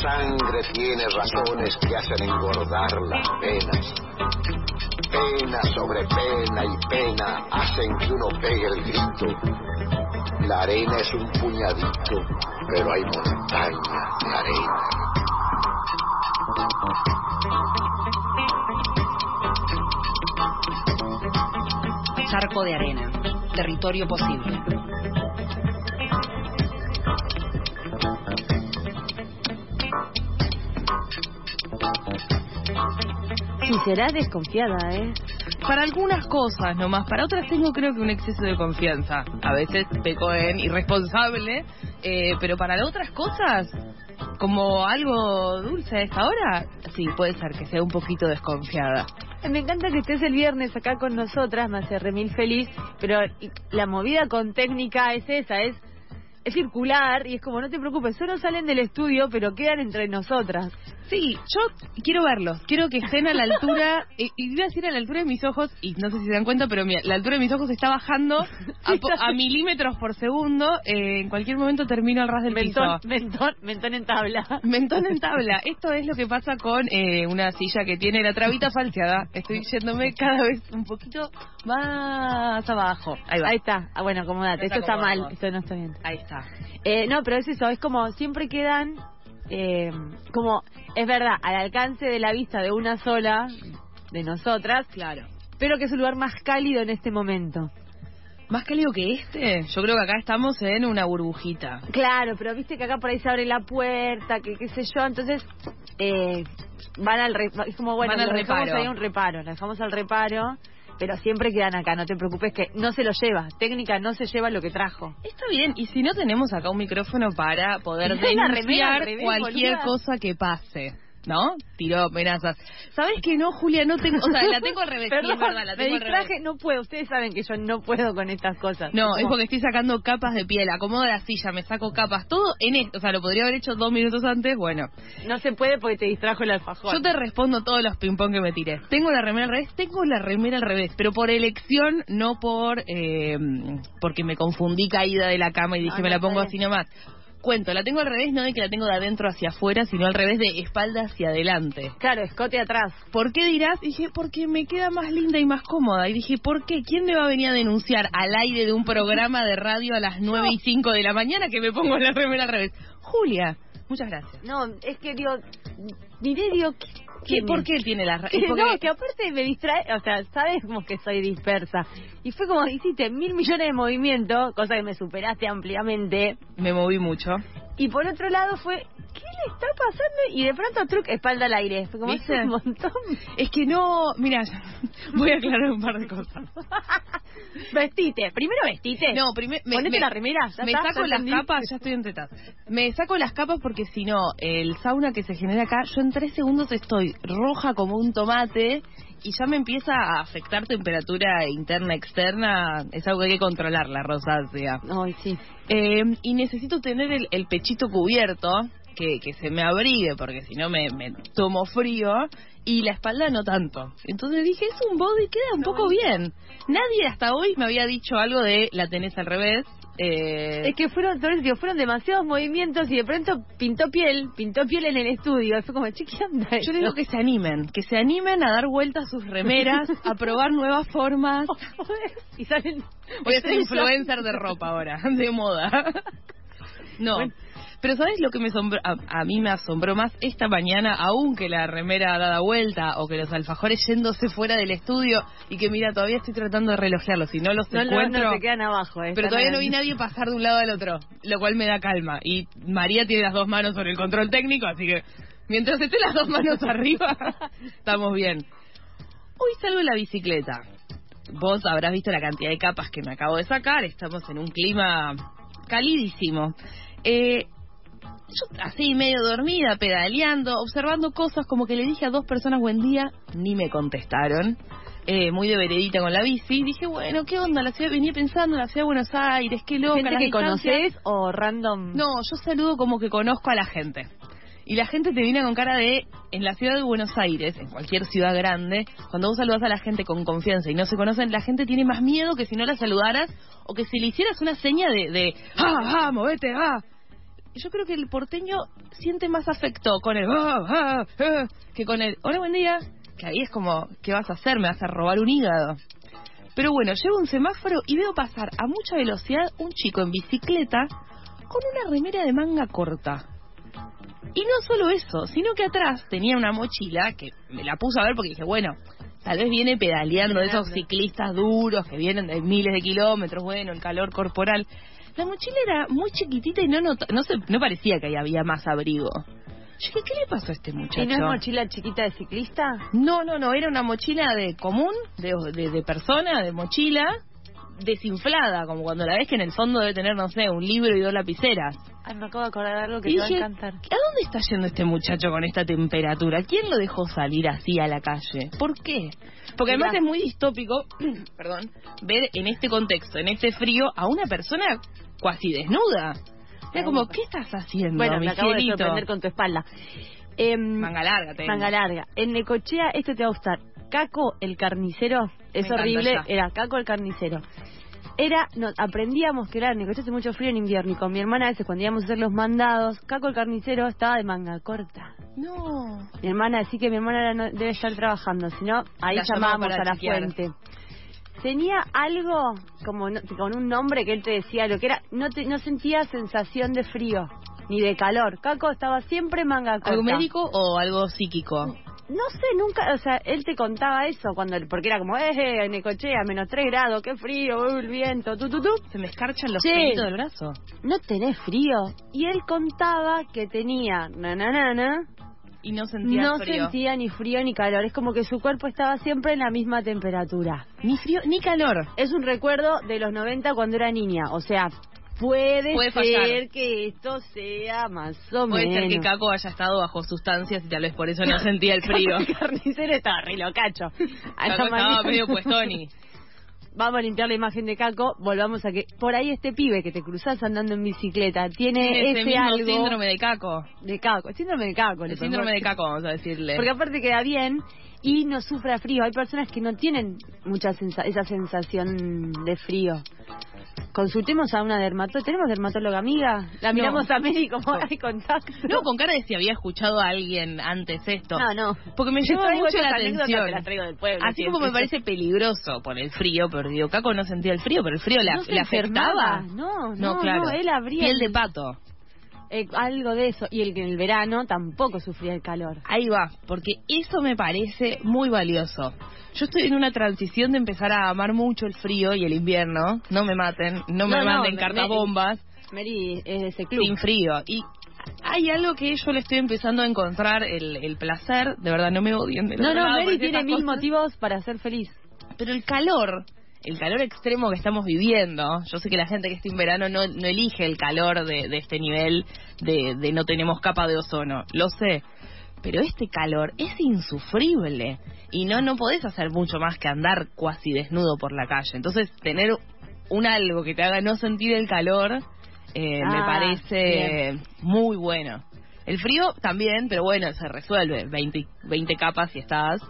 sangre tiene razones que hacen engordar las penas. Pena sobre pena y pena hacen que uno pegue el grito. La arena es un puñadito, pero hay montañas de arena. Charco de arena, territorio posible. Sí, será desconfiada, ¿eh? Para algunas cosas nomás, para otras tengo creo que un exceso de confianza. A veces peco en irresponsable, pero para otras cosas, como algo dulce a esta hora, sí, puede ser que sea un poquito desconfiada. Me encanta que estés el viernes acá con nosotras, me hace remil feliz, pero la movida con técnica es esa, es circular y es como, no te preocupes, solo salen del estudio, pero quedan entre nosotras. Sí, yo quiero verlos, quiero que estén a la altura, y iba a decir a la altura de mis ojos, y no sé si se dan cuenta, pero mira, la altura de mis ojos está bajando a milímetros por segundo, en cualquier momento termino al ras del piso. Mentón en tabla. Mentón en tabla, esto es lo que pasa con una silla que tiene la trabita falseada, estoy yéndome cada vez un poquito más abajo. Ahí va. Ahí está, bueno, acomodate, esto está mal, esto no está bien. Ahí está. No, pero es eso, es como siempre quedan... como es verdad, al alcance de la vista de una sola de nosotras, claro, pero que es un lugar más cálido en este momento. ¿Más cálido que este? Yo creo que acá estamos en una burbujita. Claro, pero viste que acá por ahí se abre la puerta, que qué sé yo, entonces van al es como bueno, van al reparo. Dejamos ahí un reparo, lo dejamos al reparo. Pero siempre quedan acá, no te preocupes que no se lo lleva. Técnica no se lleva lo que trajo. Está bien, y si no tenemos acá un micrófono para poder denunciar cualquier cosa que pase, ¿no? Tiró amenazas. ¿Sabes que no, Julia? No tengo, o sea, la tengo al revés. Perdón, sí, es verdad, la tengo me distraje, al revés. no puedo. Ustedes saben que yo no puedo con estas cosas. No, es porque estoy sacando capas de piel. Acomodo la silla, me saco capas. Todo en esto. O sea, lo podría haber hecho 2 minutos antes. Bueno. No se puede porque te distrajo el alfajor. Yo te respondo todos los ping-pong que me tiré. Tengo la remera al revés. Tengo la remera al revés. Pero por elección, no por... porque me confundí caída de la cama y dije, me la pongo así nomás. Cuento, la tengo al revés, no de que la tengo de adentro hacia afuera, sino al revés, de espalda hacia adelante. Claro, escote atrás. ¿Por qué dirás? Dije, porque me queda más linda y más cómoda. Y dije, ¿por qué? ¿Quién me va a venir a denunciar al aire de un programa de radio a las 9:05 de la mañana que me pongo la remera al revés? Julia, muchas gracias. No, es que miré, ¿Por qué él tiene la porque... No, que aparte me distrae, o sea, sabes como que soy dispersa. Y fue como, hiciste 1.000 millones de movimientos, cosa que me superaste ampliamente. Me moví mucho. Y por otro lado fue, ¿qué le está pasando? Y de pronto, truc, espalda al aire. Fue como, ¿viste? Un montón. Es que no, mira, voy a aclarar un par de cosas. Vestite, primero vestite. No, primero ponete la remera. Me saco las capas, ya estoy en tetas. Me saco las capas porque si no, el sauna que se genera acá, yo en 3 segundos estoy roja como un tomate y ya me empieza a afectar temperatura interna, externa. Es algo que hay que controlar, la rosácea. Ay, sí. Y necesito tener el pechito cubierto, que se me abrigue, porque si no me tomo frío, y la espalda no tanto. Entonces dije, es un body, queda un poco bien. Nadie hasta hoy me había dicho algo de la tenés al revés. Es que fueron demasiados movimientos y de pronto pintó piel en el estudio. Fue como, chiqui, anda. Yo le digo que se animen a dar vueltas a sus remeras, a probar nuevas formas. Y salen. Voy a ser influencer de ropa ahora, de moda. No. Bueno. Pero ¿sabes lo que a mí me asombró más esta mañana? Aunque la remera dada vuelta o que los alfajores yéndose fuera del estudio y que mira, todavía estoy tratando de relojearlos, si no los encuentro... No, se quedan abajo. Pero todavía no vi nadie pasar de un lado al otro, lo cual me da calma. Y María tiene las 2 manos sobre el control técnico, así que mientras esté las 2 manos arriba, estamos bien. Hoy salgo en la bicicleta. Vos habrás visto la cantidad de capas que me acabo de sacar, estamos en un clima calidísimo. Yo así medio dormida, pedaleando, observando cosas, como que le dije a 2 personas buen día, ni me contestaron, muy de veredita con la bici. Dije, bueno, ¿qué onda? La ciudad, venía pensando en la ciudad de Buenos Aires, qué loca. ¿Gente que conoces o random? No, yo saludo como que conozco a la gente. Y la gente te viene con cara de, en la ciudad de Buenos Aires, en cualquier ciudad grande, cuando vos saludás a la gente con confianza y no se conocen, la gente tiene más miedo que si no la saludaras o que si le hicieras una seña de movete, yo creo que el porteño siente más afecto con el que con el hola, buen día, que ahí es como, ¿qué vas a hacer? Me vas a robar un hígado. Pero bueno, llego a un semáforo y veo pasar a mucha velocidad un chico en bicicleta con una remera de manga corta. Y no solo eso, sino que atrás tenía una mochila que me la puse a ver porque dije, bueno, tal vez viene pedaleando de esos ciclistas duros que vienen de miles de kilómetros, bueno, el calor corporal. La mochila era muy chiquitita y no parecía que ahí había más abrigo. Yo dije, ¿qué le pasó a este muchacho? ¿Y no es mochila chiquita de ciclista? No, era una mochila de común, de persona, de mochila, desinflada, como cuando la ves que en el fondo debe tener, no sé, un libro y 2 lapiceras. Ay, me acabo de acordar de algo que Y te va a dije, encantar. ¿a dónde está yendo este muchacho con esta temperatura? ¿Quién lo dejó salir así a la calle? ¿Por qué? Porque además es muy distópico, perdón, ver en este contexto, en este frío, a una persona cuasi desnuda. Es como, ¿qué estás haciendo, Bueno, mi me acabo de cielito? sorprender con tu espalda. Manga larga, tengo. Manga larga. En Necochea, esto te va a gustar. Caco el carnicero, es Me horrible, encanta ya. era Caco el carnicero. Aprendíamos que era en Necochea hace mucho frío en invierno y con mi hermana a veces cuando íbamos a hacer los mandados, Caco el carnicero estaba de manga corta. No. Mi hermana, así que mi hermana ahora no debe estar trabajando, si no, ahí La llamábamos llamamos a para la chequear. fuente. Tenía algo como con un nombre que él te decía lo que era, no sentía sensación de frío ni de calor. Caco estaba siempre manga corta. ¿Algo médico o algo psíquico? No sé, nunca, o sea, él te contaba eso porque era como, en Necochea, -3 grados, qué frío, el viento, tú. Se me escarchan los Sí. pelitos del brazo. No tenés frío. Y él contaba que tenía, Y no sentía no frío. sentía ni frío ni calor. Es como que su cuerpo estaba siempre en la misma temperatura. Ni frío ni calor. Es un recuerdo de los 90 cuando era niña. O sea, puede ser fallar. que esto sea más o Puede menos. ser que Caco haya estado bajo sustancias y tal vez por eso no sentía el frío. El carnicero estaba re locacho. A la Caco estaba mañana. medio puestoni. Vamos a limpiar la imagen de Caco. Volvamos a que por ahí este pibe que te cruzás andando en bicicleta tiene Tiene ese ese mismo algo síndrome de Caco. de Caco. Síndrome de Caco. El síndrome de Caco, vamos a decirle. Porque aparte queda bien y no sufre frío. Hay personas que no tienen mucha esa sensación de frío. Consultemos a una dermatóloga. ¿Tenemos dermatóloga amiga? La miramos a Mary como hay contacto. No, con cara de si había escuchado a alguien antes esto. No. Porque me Yo llama traigo mucho la esas anécdotas, atención. te las traigo del pueblo Así siempre. como me parece peligroso por el frío, pero digo, Caco no sentía el frío, pero el frío No se le afectaba. enfermaba. No, claro. él abría Piel de pato. algo de eso. Y en el verano tampoco sufría el calor. Ahí va, porque eso me parece muy valioso. Yo estoy en una transición de empezar a amar mucho el frío y el invierno. No me maten, no me manden cartabombas. Mary es de ese club. Sin frío. Y hay algo que yo le estoy empezando a encontrar el placer. De verdad, no me odien. Del otro lado, Mary porque tiene esas 1000 cosas- motivos para ser feliz. Pero el calor extremo que estamos viviendo, yo sé que la gente que está en verano no elige el calor de este nivel de no tenemos capa de ozono, lo sé, pero este calor es insufrible y no podés hacer mucho más que andar cuasi desnudo por la calle. Entonces tener un algo que te haga no sentir el calor me parece muy bueno. El frío también, pero bueno, se resuelve, 20 capas si estás...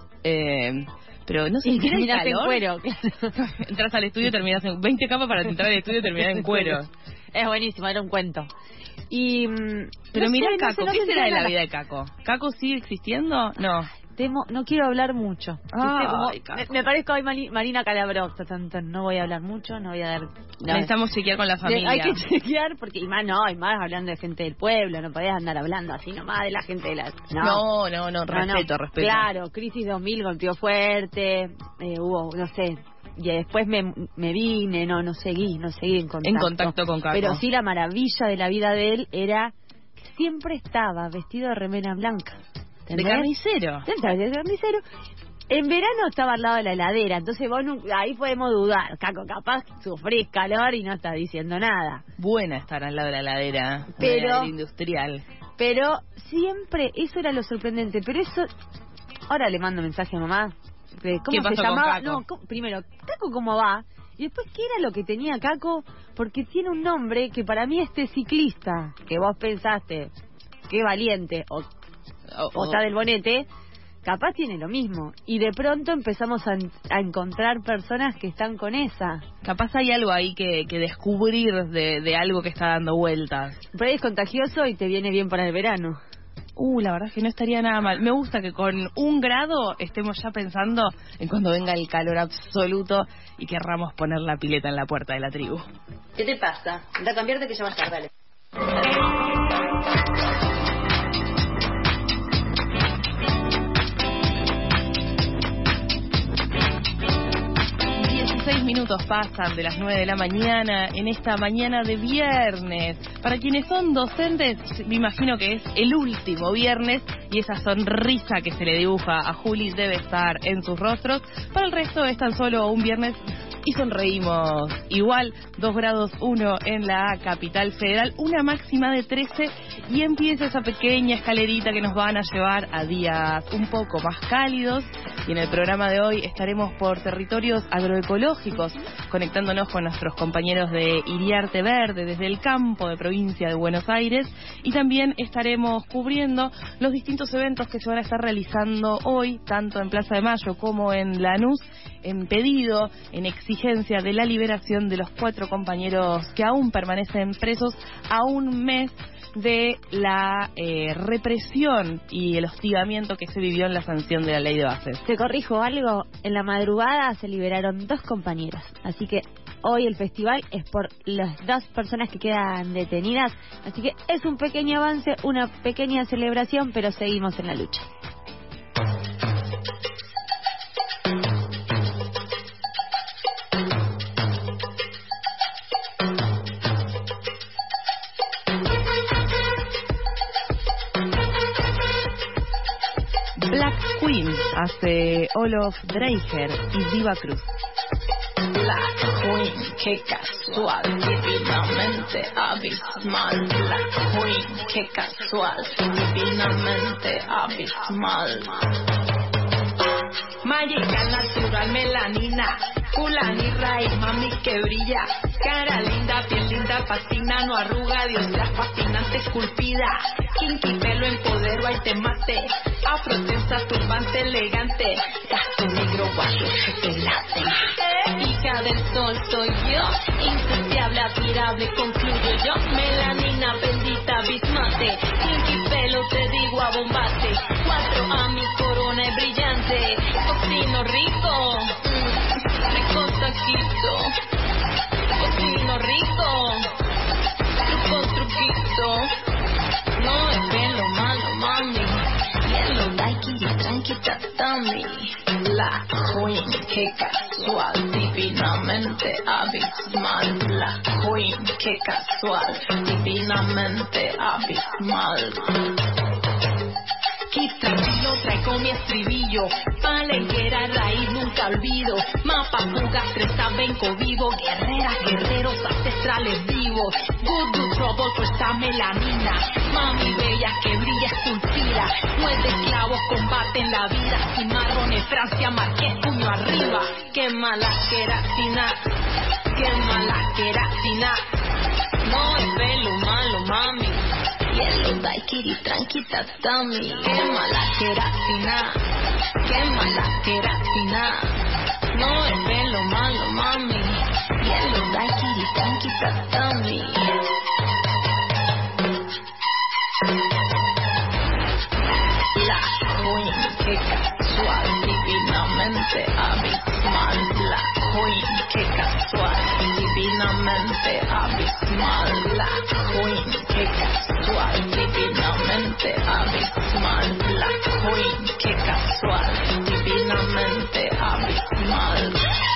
pero no sé, Y ¿qué terminás en calor? cuero, claro. Entras al estudio y terminas en 20 capas para entrar al estudio y terminar en cuero. Es buenísimo, era un cuento. Y Pero no mira sé, Caco, no sé ¿qué será de la nada. vida de Caco? ¿Caco sigue existiendo? No. No quiero hablar mucho. Ay, ¿Viste? Como- Caco. me parezco hoy Marina Calabró. No voy a hablar mucho, no voy a dar... no. Necesitamos chequear con la familia. Hay que chequear porque, y más hablando de gente del pueblo, no podés andar hablando así nomás de la gente de la... No, respeto. Claro, crisis 2000 golpeó fuerte, hubo, no sé, y después me vine, no seguí en contacto. En contacto con Caco. Pero sí, la maravilla de la vida de él era que siempre estaba vestido de remera blanca. De ¿entendés? carnicero. De carnicero. En verano estaba al lado de la heladera, entonces vos ahí podemos dudar. Caco, capaz sufrís calor y no estás diciendo nada. Buena estar al lado de la heladera. Pero- de la heladera industrial. Pero siempre, eso era lo sorprendente. Pero eso, ahora le mando mensaje a mamá. ¿Cómo ¿Qué pasó se con llamaba? Caco? No, primero, Caco, ¿cómo va? Y después, ¿qué era lo que tenía Caco? Porque tiene un nombre que para mí este ciclista, que vos pensaste, qué valiente, o está del bonete, capaz tiene lo mismo. Y de pronto empezamos a encontrar personas que están con esa. Capaz hay algo ahí que descubrir de algo que está dando vueltas. Por ahí es contagioso y te viene bien para el verano. La verdad es que no estaría nada mal. Me gusta que con 1 grado estemos ya pensando en cuando venga el calor absoluto y querramos poner la pileta en la puerta de la tribu. ¿Qué te pasa? Anda a cambiarte que ya va a estar, dale. 16 minutos pasan de las 9 de la mañana en esta mañana de viernes. Para quienes son docentes, me imagino que es el último viernes y esa sonrisa que se le dibuja a Juli debe estar en sus rostros. Para el resto es tan solo un viernes y sonreímos igual. 2 grados 1 en la capital federal, una máxima de 13 y empieza esa pequeña escalerita que nos van a llevar a días un poco más cálidos. Y en el programa de hoy estaremos por territorios agroecológicos, conectándonos con nuestros compañeros de Iriarte Verde desde el campo de provincia de Buenos Aires, y también estaremos cubriendo los distintos eventos que se van a estar realizando hoy, tanto en Plaza de Mayo como en Lanús, en pedido, en exigencia de la liberación de los 4 compañeros que aún permanecen presos a un mes de la represión y el hostigamiento que se vivió en la sanción de la ley de bases. Te corrijo algo, en la madrugada se liberaron 2 compañeros, así que hoy el festival es por las 2 personas que quedan detenidas, así que es un pequeño avance, una pequeña celebración, pero seguimos en la lucha. Black Queen hace Olof Dreijer y Diva Cruz. Black Queen, qué casual, divinamente abismal. Black Queen, qué casual, divinamente abismal. Mágica natural, melanina, culani raíz, mami que brilla. Cara linda, piel linda, fascina, no arruga, diosa fascinante, esculpida. Kinky pelo en poder, ahí te mate. Afrotensa, turbante, elegante. Gato negro, guayo, chocolate. Hija del sol soy yo, insaciable, admirable, concluyo yo. Melanina, bendita, bismate. Kinky pelo, te digo a bombate. 4 a mi corona es brillante. Cocino rico, rico taquito. Cocino rico, truquito. No es pelo malo, mami. Yellow like it, tranquita, tami. La Queen, qué casual, divinamente abismal. La Queen, qué casual, divinamente abismal. Keep tranquilo, traigo mi estribillo. Palenquera, raíz, nunca olvido. Mapa, fugas, 3 venco vivo. Guerreras, guerreros, ancestrales vivos. Good trouble, pues esta melanina. Mami bella que brilla, esculpida. No es de esclavos, combate en la vida. Sin marrones, Francia, Marqués, puño arriba. Qué mala queratina, qué mala queratina. No es pelo malo, mami. Yellow daiquiri, tranquita, tami. Qué mala queratina, qué mala queratina. No es pelo malo, mami. Yellow daiquiri, tranquita, tami. La Queen, qué casual, divinamente abismal. La Queen, qué casual, divinamente abismal. La Queen, qué casual, divinamente abismal. La Queen, qué casual, divinamente abismal.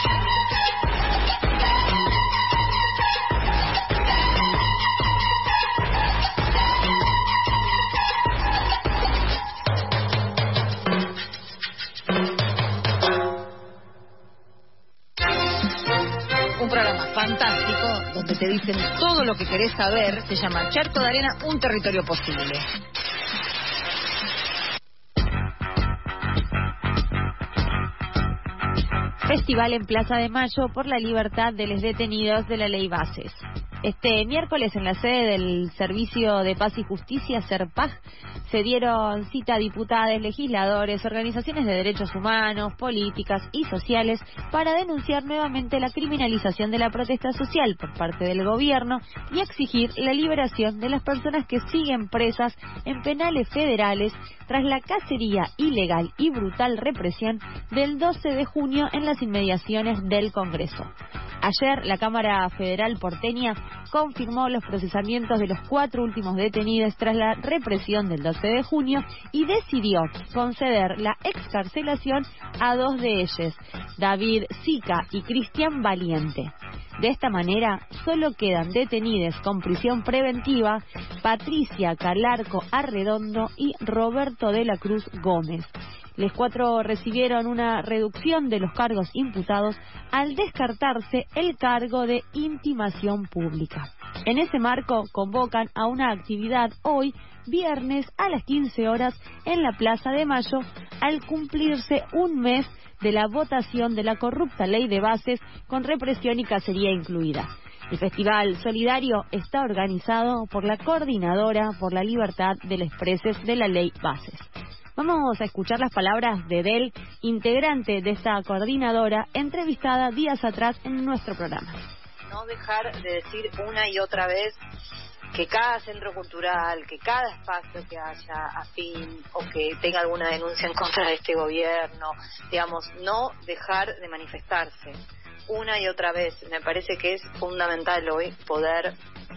Un programa fantástico donde te dicen todo lo que querés saber. Se llama Charco de Arena, un territorio posible. Festival en Plaza de Mayo por la libertad de los detenidos de la ley Bases. Este miércoles en la sede del Servicio de Paz y Justicia, SERPAJ, se dieron cita a diputados, legisladores, organizaciones de derechos humanos, políticas y sociales para denunciar nuevamente la criminalización de la protesta social por parte del gobierno y exigir la liberación de las personas que siguen presas en penales federales tras la cacería ilegal y brutal represión del 12 de junio en las inmediaciones del Congreso. Ayer, la Cámara Federal porteña confirmó los procesamientos de los 4 últimos detenidos tras la represión del 12 de junio y decidió conceder la excarcelación a 2 de ellos, David Sica y Cristian Valiente. De esta manera, solo quedan detenidos con prisión preventiva Patricia Calarco Arredondo y Roberto de la Cruz Gómez. Los 4 recibieron una reducción de los cargos imputados al descartarse el cargo de intimación pública. En ese marco, convocan a una actividad hoy, viernes, a las 15 horas, en la Plaza de Mayo, al cumplirse un mes de la votación de la corrupta ley de bases con represión y cacería incluida. El Festival Solidario está organizado por la Coordinadora por la Libertad de los Presos de la Ley Bases. Vamos a escuchar las palabras de Del, integrante de esta coordinadora, entrevistada días atrás en nuestro programa. No dejar de decir una y otra vez que cada centro cultural, que cada espacio que haya afín o que tenga alguna denuncia en contra de este gobierno, digamos, no dejar de manifestarse una y otra vez. Me parece que es fundamental hoy poder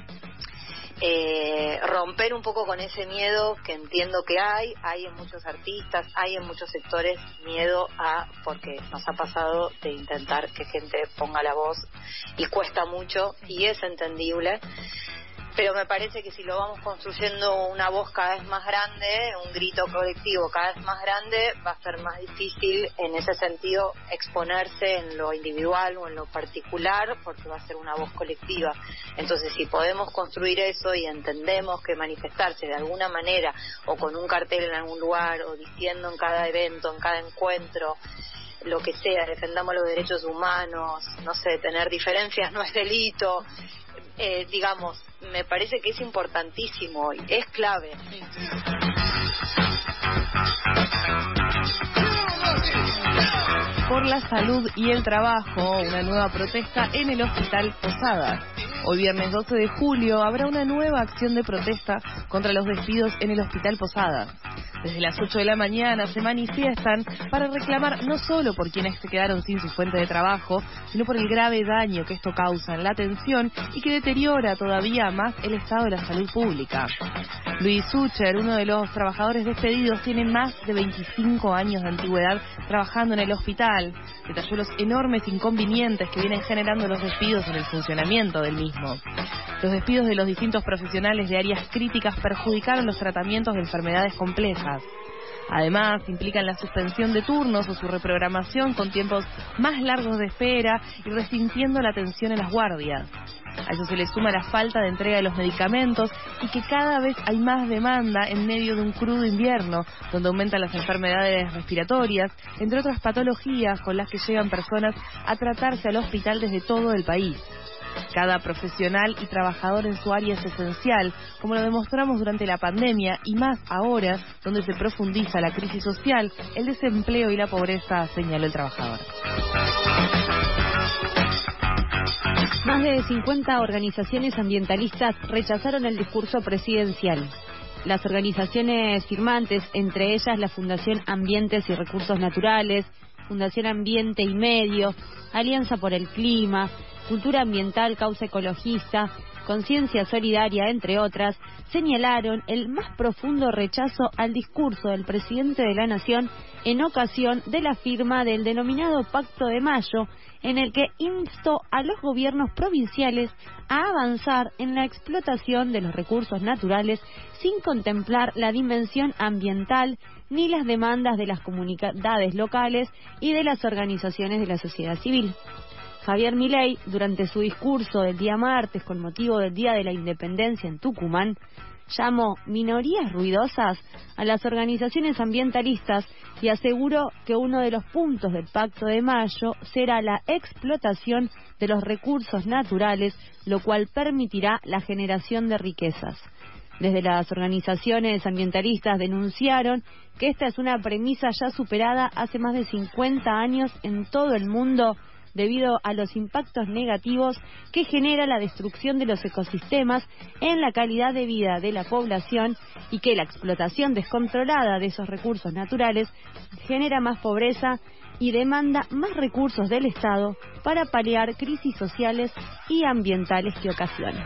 romper un poco con ese miedo que entiendo que hay en muchos artistas, hay en muchos sectores miedo porque nos ha pasado de intentar que gente ponga la voz y cuesta mucho y es entendible. Pero me parece que si lo vamos construyendo una voz cada vez más grande, un grito colectivo cada vez más grande, va a ser más difícil en ese sentido exponerse en lo individual o en lo particular, porque va a ser una voz colectiva. Entonces, si podemos construir eso y entendemos que manifestarse de alguna manera, o con un cartel en algún lugar, o diciendo en cada evento, en cada encuentro, lo que sea, defendamos los derechos humanos, no sé, tener diferencias no es delito, digamos, me parece que es importantísimo hoy, es clave. Por la salud y el trabajo, una nueva protesta en el Hospital Posadas. Hoy viernes 12 de julio habrá una nueva acción de protesta contra los despidos en el Hospital Posadas. Desde las 8 de la mañana se manifiestan para reclamar no solo por quienes se quedaron sin su fuente de trabajo, sino por el grave daño que esto causa en la atención y que deteriora todavía más el estado de la salud pública. Luis Sucher, uno de los trabajadores despedidos, tiene más de 25 años de antigüedad trabajando en el hospital. Detalló los enormes inconvenientes que vienen generando los despidos en el funcionamiento del mismo. Los despidos de los distintos profesionales de áreas críticas perjudicaron los tratamientos de enfermedades complejas. Además, implican la suspensión de turnos o su reprogramación con tiempos más largos de espera y resintiendo la atención en las guardias. A eso se le suma la falta de entrega de los medicamentos y que cada vez hay más demanda en medio de un crudo invierno, donde aumentan las enfermedades respiratorias, entre otras patologías con las que llegan personas a tratarse al hospital desde todo el país. Cada profesional y trabajador en su área es esencial, como lo demostramos durante la pandemia y más ahora, donde se profundiza la crisis social, el desempleo y la pobreza, señaló el trabajador. Más de 50 organizaciones ambientalistas rechazaron el discurso presidencial. Las organizaciones firmantes, entre ellas la Fundación Ambientes y Recursos Naturales, Fundación Ambiente y Medio, Alianza por el Clima, Cultura Ambiental, Causa Ecologista, Conciencia Solidaria, entre otras, señalaron el más profundo rechazo al discurso del presidente de la Nación en ocasión de la firma del denominado Pacto de Mayo, en el que instó a los gobiernos provinciales a avanzar en la explotación de los recursos naturales sin contemplar la dimensión ambiental ni las demandas de las comunidades locales y de las organizaciones de la sociedad civil. Javier Milei, durante su discurso del día martes con motivo del Día de la Independencia en Tucumán, llamó minorías ruidosas a las organizaciones ambientalistas y aseguró que uno de los puntos del Pacto de Mayo será la explotación de los recursos naturales, lo cual permitirá la generación de riquezas. Desde las organizaciones ambientalistas denunciaron que esta es una premisa ya superada hace más de 50 años en todo el mundo debido a los impactos negativos que genera la destrucción de los ecosistemas en la calidad de vida de la población y que la explotación descontrolada de esos recursos naturales genera más pobreza y demanda más recursos del Estado para paliar crisis sociales y ambientales que ocasionan.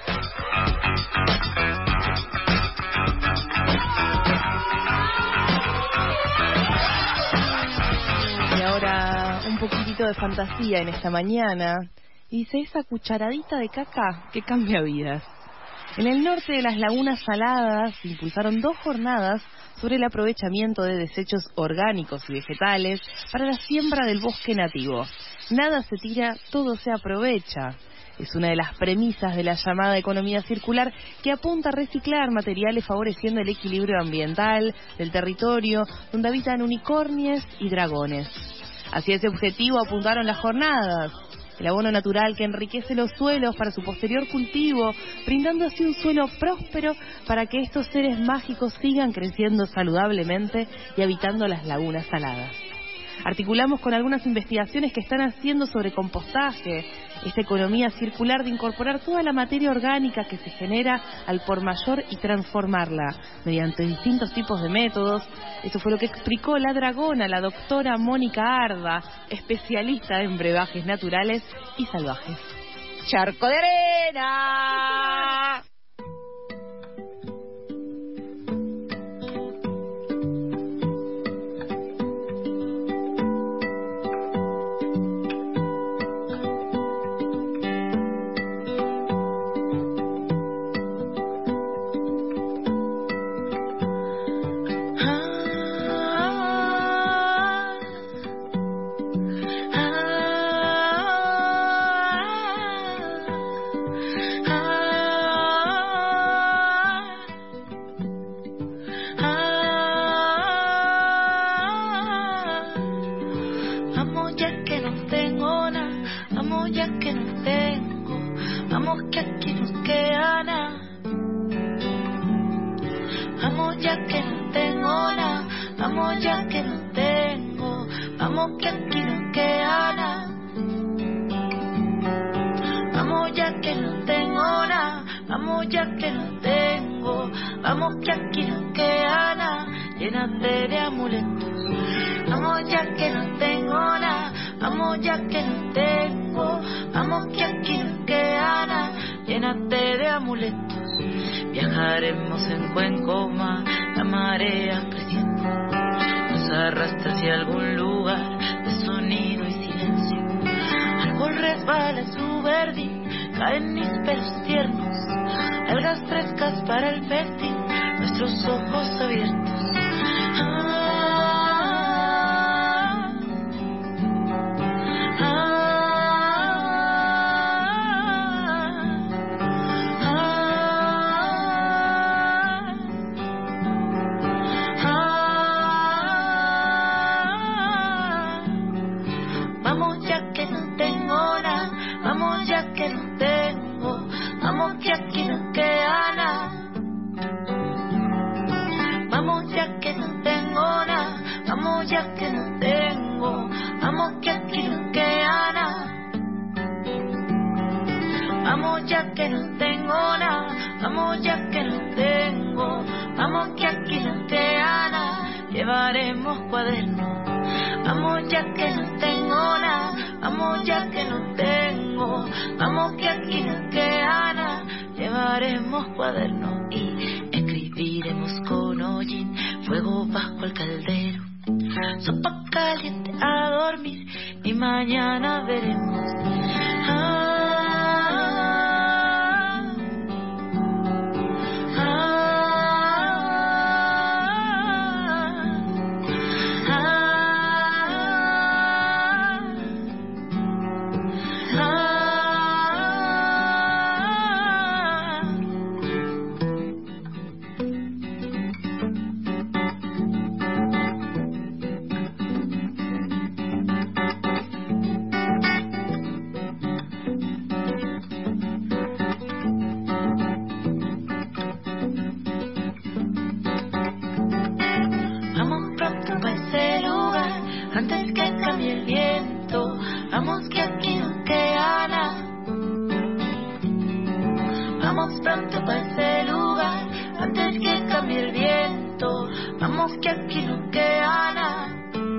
Y ahora un poquitito de fantasía en esta mañana. Y dice, esa cucharadita de caca que cambia vidas. En el norte de las lagunas saladas se impulsaron 2 jornadas sobre el aprovechamiento de desechos orgánicos y vegetales para la siembra del bosque nativo. Nada se tira, todo se aprovecha. Es una de las premisas de la llamada economía circular que apunta a reciclar materiales favoreciendo el equilibrio ambiental del territorio donde habitan unicornios y dragones. Hacia ese objetivo apuntaron las jornadas. El abono natural que enriquece los suelos para su posterior cultivo, brindando así un suelo próspero para que estos seres mágicos sigan creciendo saludablemente y habitando las lagunas saladas. Articulamos con algunas investigaciones que están haciendo sobre compostaje, esta economía circular de incorporar toda la materia orgánica que se genera al por mayor y transformarla mediante distintos tipos de métodos. Eso fue lo que explicó la dragona, la doctora Mónica Arda, especialista en brebajes naturales y salvajes. Charco de arena. Viajaremos en Cuencoma, la marea creciendo nos arrastra hacia algún lugar de sonido y silencio. Árbol resbala su verde, caen mis pelos tiernos, algas frescas para el festín, nuestros ojos abiertos. Llevaremos cuadernos, vamos ya que no tengo nada, vamos ya que no tengo, vamos que aquí no queda nada. Llevaremos cuadernos y escribiremos con hollín, fuego bajo el caldero, sopa caliente a dormir y mañana veremos. vamos pronto para ese lugar, antes que cambie el viento, vamos que aquí no queda nada.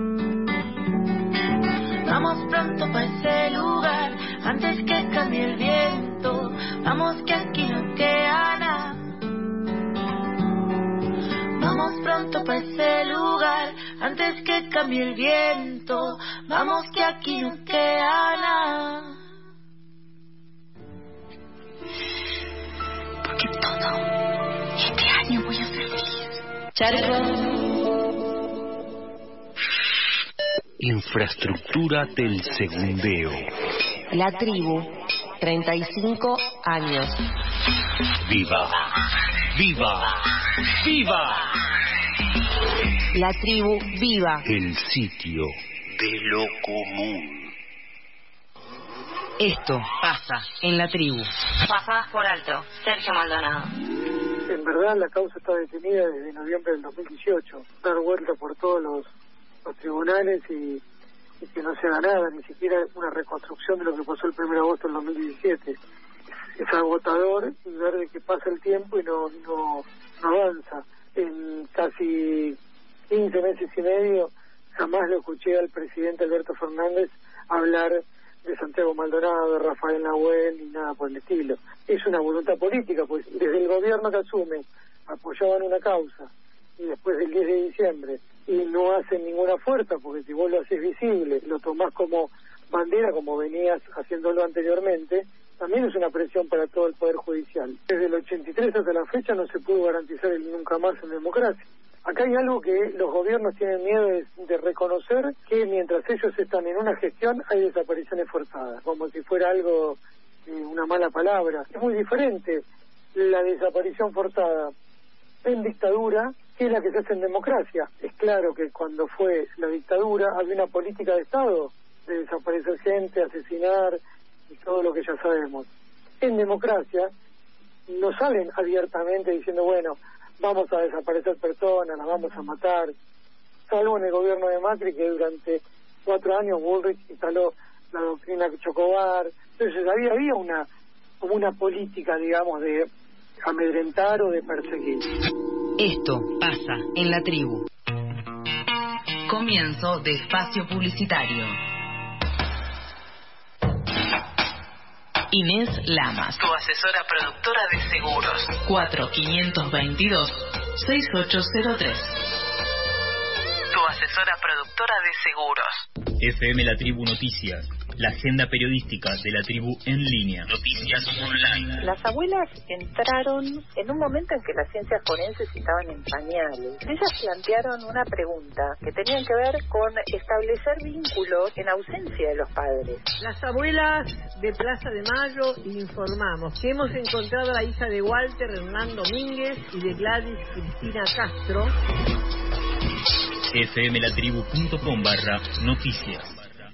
Vamos pronto para ese lugar, antes que cambie el viento, vamos que aquí no queda nada. Vamos pronto para ese lugar, antes que cambie el viento, vamos que aquí no queda nada. Porque todo este año voy a ser feliz. Charco. Infraestructura del segundeo. La tribu, 35 años. ¡Viva! ¡Viva! ¡Viva! La tribu viva. El sitio de lo común. Esto pasa en la tribu. Pasadas por alto, Sergio Maldonado. En verdad la causa está detenida desde noviembre del 2018. Dar vuelta por todos los tribunales y que no se haga nada, ni siquiera una reconstrucción de lo que pasó el 1 de agosto del 2017. Es agotador y ver de que pasa el tiempo y no avanza. En casi 15 meses y medio jamás lo escuché al presidente Alberto Fernández hablar de Santiago Maldonado, de Rafael Nahuel, ni nada por el estilo. Es una voluntad política, pues desde el gobierno que asume apoyaban una causa y después del 10 de diciembre y no hacen ninguna fuerza, porque si vos lo haces visible, lo tomás como bandera, como venías haciéndolo anteriormente, también es una presión para todo el Poder Judicial. Desde el 83 hasta la fecha no se pudo garantizar el nunca más en democracia. Acá hay algo que los gobiernos tienen miedo de reconocer, que mientras ellos están en una gestión hay desapariciones forzadas, como si fuera algo, una mala palabra. Es muy diferente la desaparición forzada en dictadura que es la que se hace en democracia. Es claro que cuando fue la dictadura había una política de Estado de desaparecer gente, asesinar y todo lo que ya sabemos. En democracia no salen abiertamente diciendo, bueno, vamos a desaparecer personas, las vamos a matar, salvo en el gobierno de Macri, que durante 4 años Bullrich instaló la doctrina Chocobar. Entonces había como una política, digamos, de amedrentar o de perseguir. Esto pasa en la tribu. Comienzo de espacio publicitario. Inés Lamas, tu asesora productora de seguros. 4522-6803. Tu asesora productora de seguros. FM La Tribu Noticias, la agenda periodística de la tribu en línea. Noticias online. Las abuelas entraron en un momento en que las ciencias forenses estaban en pañales. Ellas plantearon una pregunta que tenían que ver con establecer vínculos en ausencia de los padres. Las abuelas de Plaza de Mayo informamos que hemos encontrado a la hija de Walter Hernán Domínguez y de Gladys Cristina Castro. fmlatribu.com/noticias.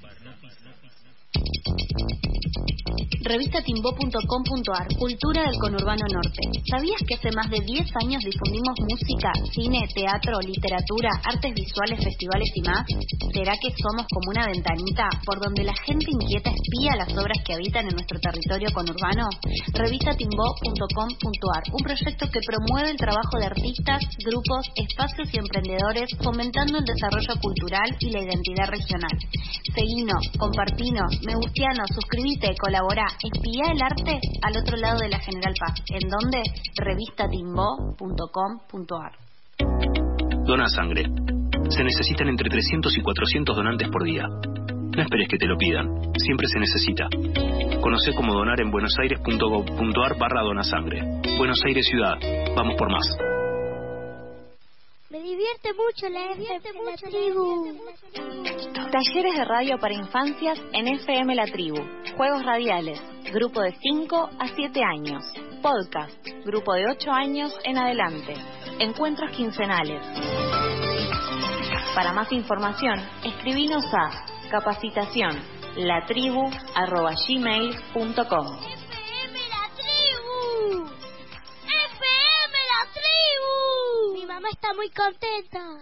Revistatimbó.com.ar, Cultura del Conurbano Norte. ¿Sabías que hace más de 10 años difundimos música, cine, teatro, literatura, artes visuales, festivales y más? ¿Será que somos como una ventanita por donde la gente inquieta espía las obras que habitan en nuestro territorio conurbano? Revistatimbó.com.ar, un proyecto que promueve el trabajo de artistas, grupos, espacios y emprendedores, fomentando el desarrollo cultural y la identidad regional. Seguinos, compartinos, me gustianos, suscribite, colaborá. Espía el arte al otro lado de la General Paz. ¿En dónde? Revistatimbó.com.ar. Dona sangre. Se necesitan entre 300 y 400 donantes por día. No esperes que te lo pidan. Siempre se necesita. Conocé cómo donar en buenosaires.gov.ar/donasangre. Buenos Aires Ciudad. Vamos por más. Me divierte mucho la tribu. Talleres de radio para infancias en FM La Tribu. Juegos radiales. Grupo de 5 a 7 años. Podcast. Grupo de 8 años en adelante. Encuentros quincenales. Para más información, escribinos a capacitación@gmail.com. Mi mamá está muy contenta.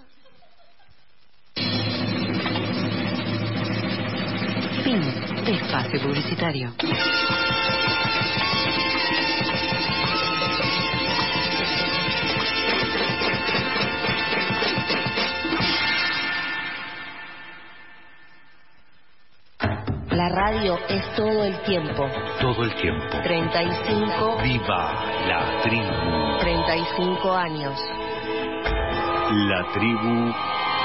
Fin de espacio publicitario. radio es todo el tiempo. Todo el tiempo. 35. Viva la tribu. 35 años. La tribu.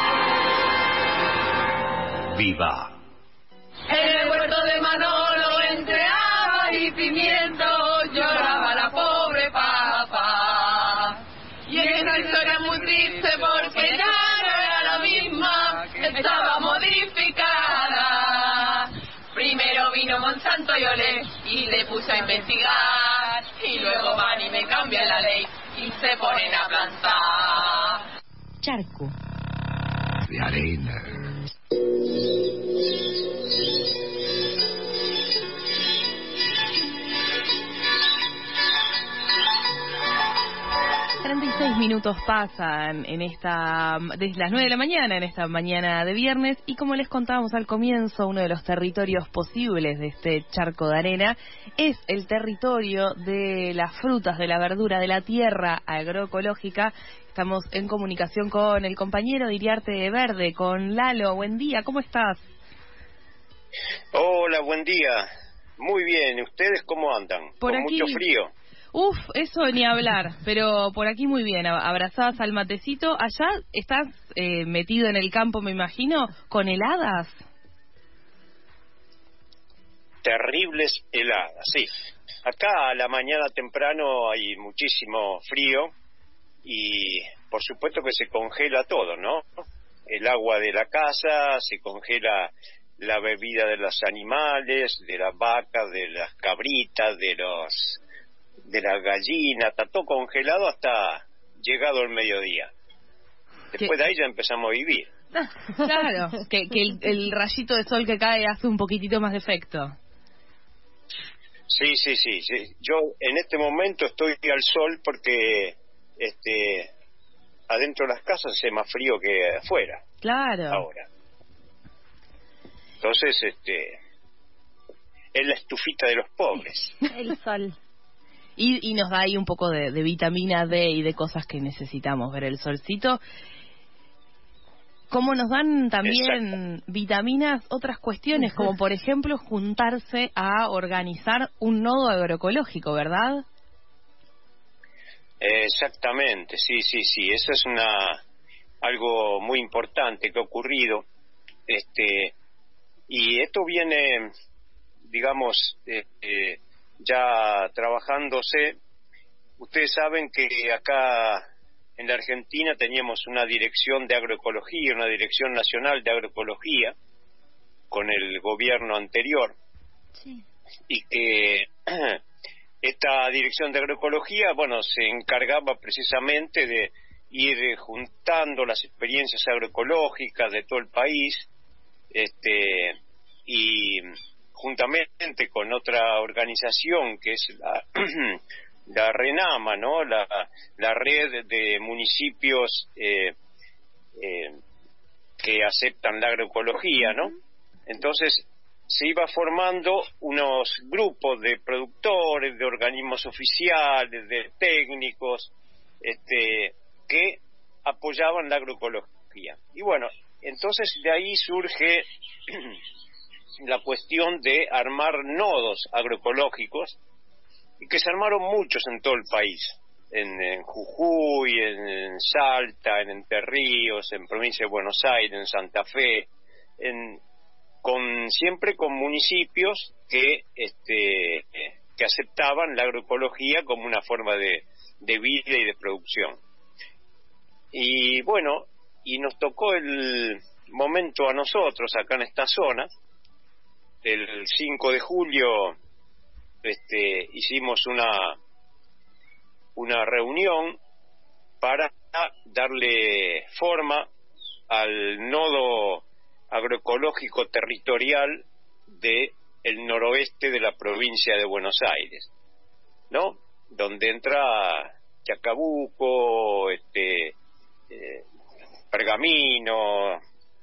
Viva. En el huerto de Manolo, entre habas y pimiento, lloraba la pobre papa. Y esa historia es muy triste porque ya no era la misma, estaba modificada. Primero vino Monsanto y Olé y se puso a investigar, y luego van y me cambian la ley y se ponen a plantar. Charco. De arena. Minutos pasan en esta desde las 9 de la mañana, en esta mañana de viernes, y como les contábamos al comienzo, uno de los territorios posibles de este charco de arena es el territorio de las frutas, de la verdura, de la tierra agroecológica. Estamos en comunicación con el compañero de Iriarte Verde, con Lalo. Buen día, ¿cómo estás? Hola, buen día. Muy bien, ¿ustedes cómo andan? Por Con aquí... mucho frío. Uf, eso ni hablar, pero por aquí muy bien, abrazadas al matecito. Allá estás metido en el campo, me imagino, con heladas. Terribles heladas, sí. Acá a la mañana temprano hay muchísimo frío y por supuesto que se congela todo, ¿no? El agua de la casa, se congela la bebida de los animales, de las vacas, de las cabritas, de la gallina, está todo congelado hasta llegado el mediodía. Después de ahí ya empezamos a vivir. Claro, que el rayito de sol que cae hace un poquitito más de efecto. Sí. Yo en este momento estoy al sol porque adentro de las casas hace más frío que afuera. Claro. Ahora. Entonces, es la estufita de los pobres. El sol. Y nos da ahí un poco de vitamina D y de cosas que necesitamos, ver el solcito. Como nos dan también vitaminas, otras cuestiones, como por ejemplo juntarse a organizar un nodo agroecológico, ¿verdad? Exactamente, sí. Eso es algo muy importante que ha ocurrido. Y esto viene, digamos, ya trabajándose. Ustedes saben que acá en la Argentina teníamos una dirección de agroecología, una dirección nacional de agroecología con el gobierno anterior. Sí. Y que esta dirección de agroecología, bueno, se encargaba precisamente de ir juntando las experiencias agroecológicas de todo el país, y juntamente con otra organización que es la RENAMA, ¿no? La red de municipios que aceptan la agroecología, ¿no? Entonces se iba formando unos grupos de productores, de organismos oficiales, de técnicos, que apoyaban la agroecología. Y bueno, entonces de ahí surge la cuestión de armar nodos agroecológicos, y que se armaron muchos en todo el país, en Jujuy, en Salta, en Entre Ríos, en provincia de Buenos Aires, en Santa Fe, siempre con municipios que aceptaban la agroecología como una forma de vida y de producción. Y bueno, y nos tocó el momento a nosotros acá en esta zona. El 5 de julio hicimos una reunión para darle forma al nodo agroecológico territorial de el noroeste de la provincia de Buenos Aires, ¿no? Donde entra Chacabuco, Pergamino,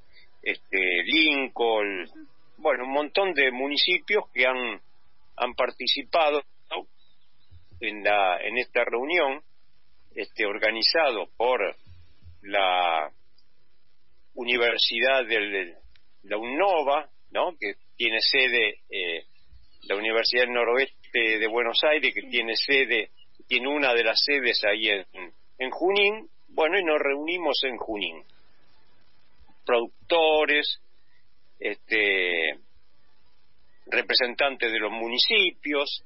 Lincoln, bueno, un montón de municipios que han participado, ¿no?, en esta reunión, organizado por la Universidad de la UNOVA, ¿no?, que tiene sede la Universidad del Noroeste de Buenos Aires, que tiene una de las sedes ahí en Junín. Bueno, y nos reunimos en Junín. Productores, representantes de los municipios,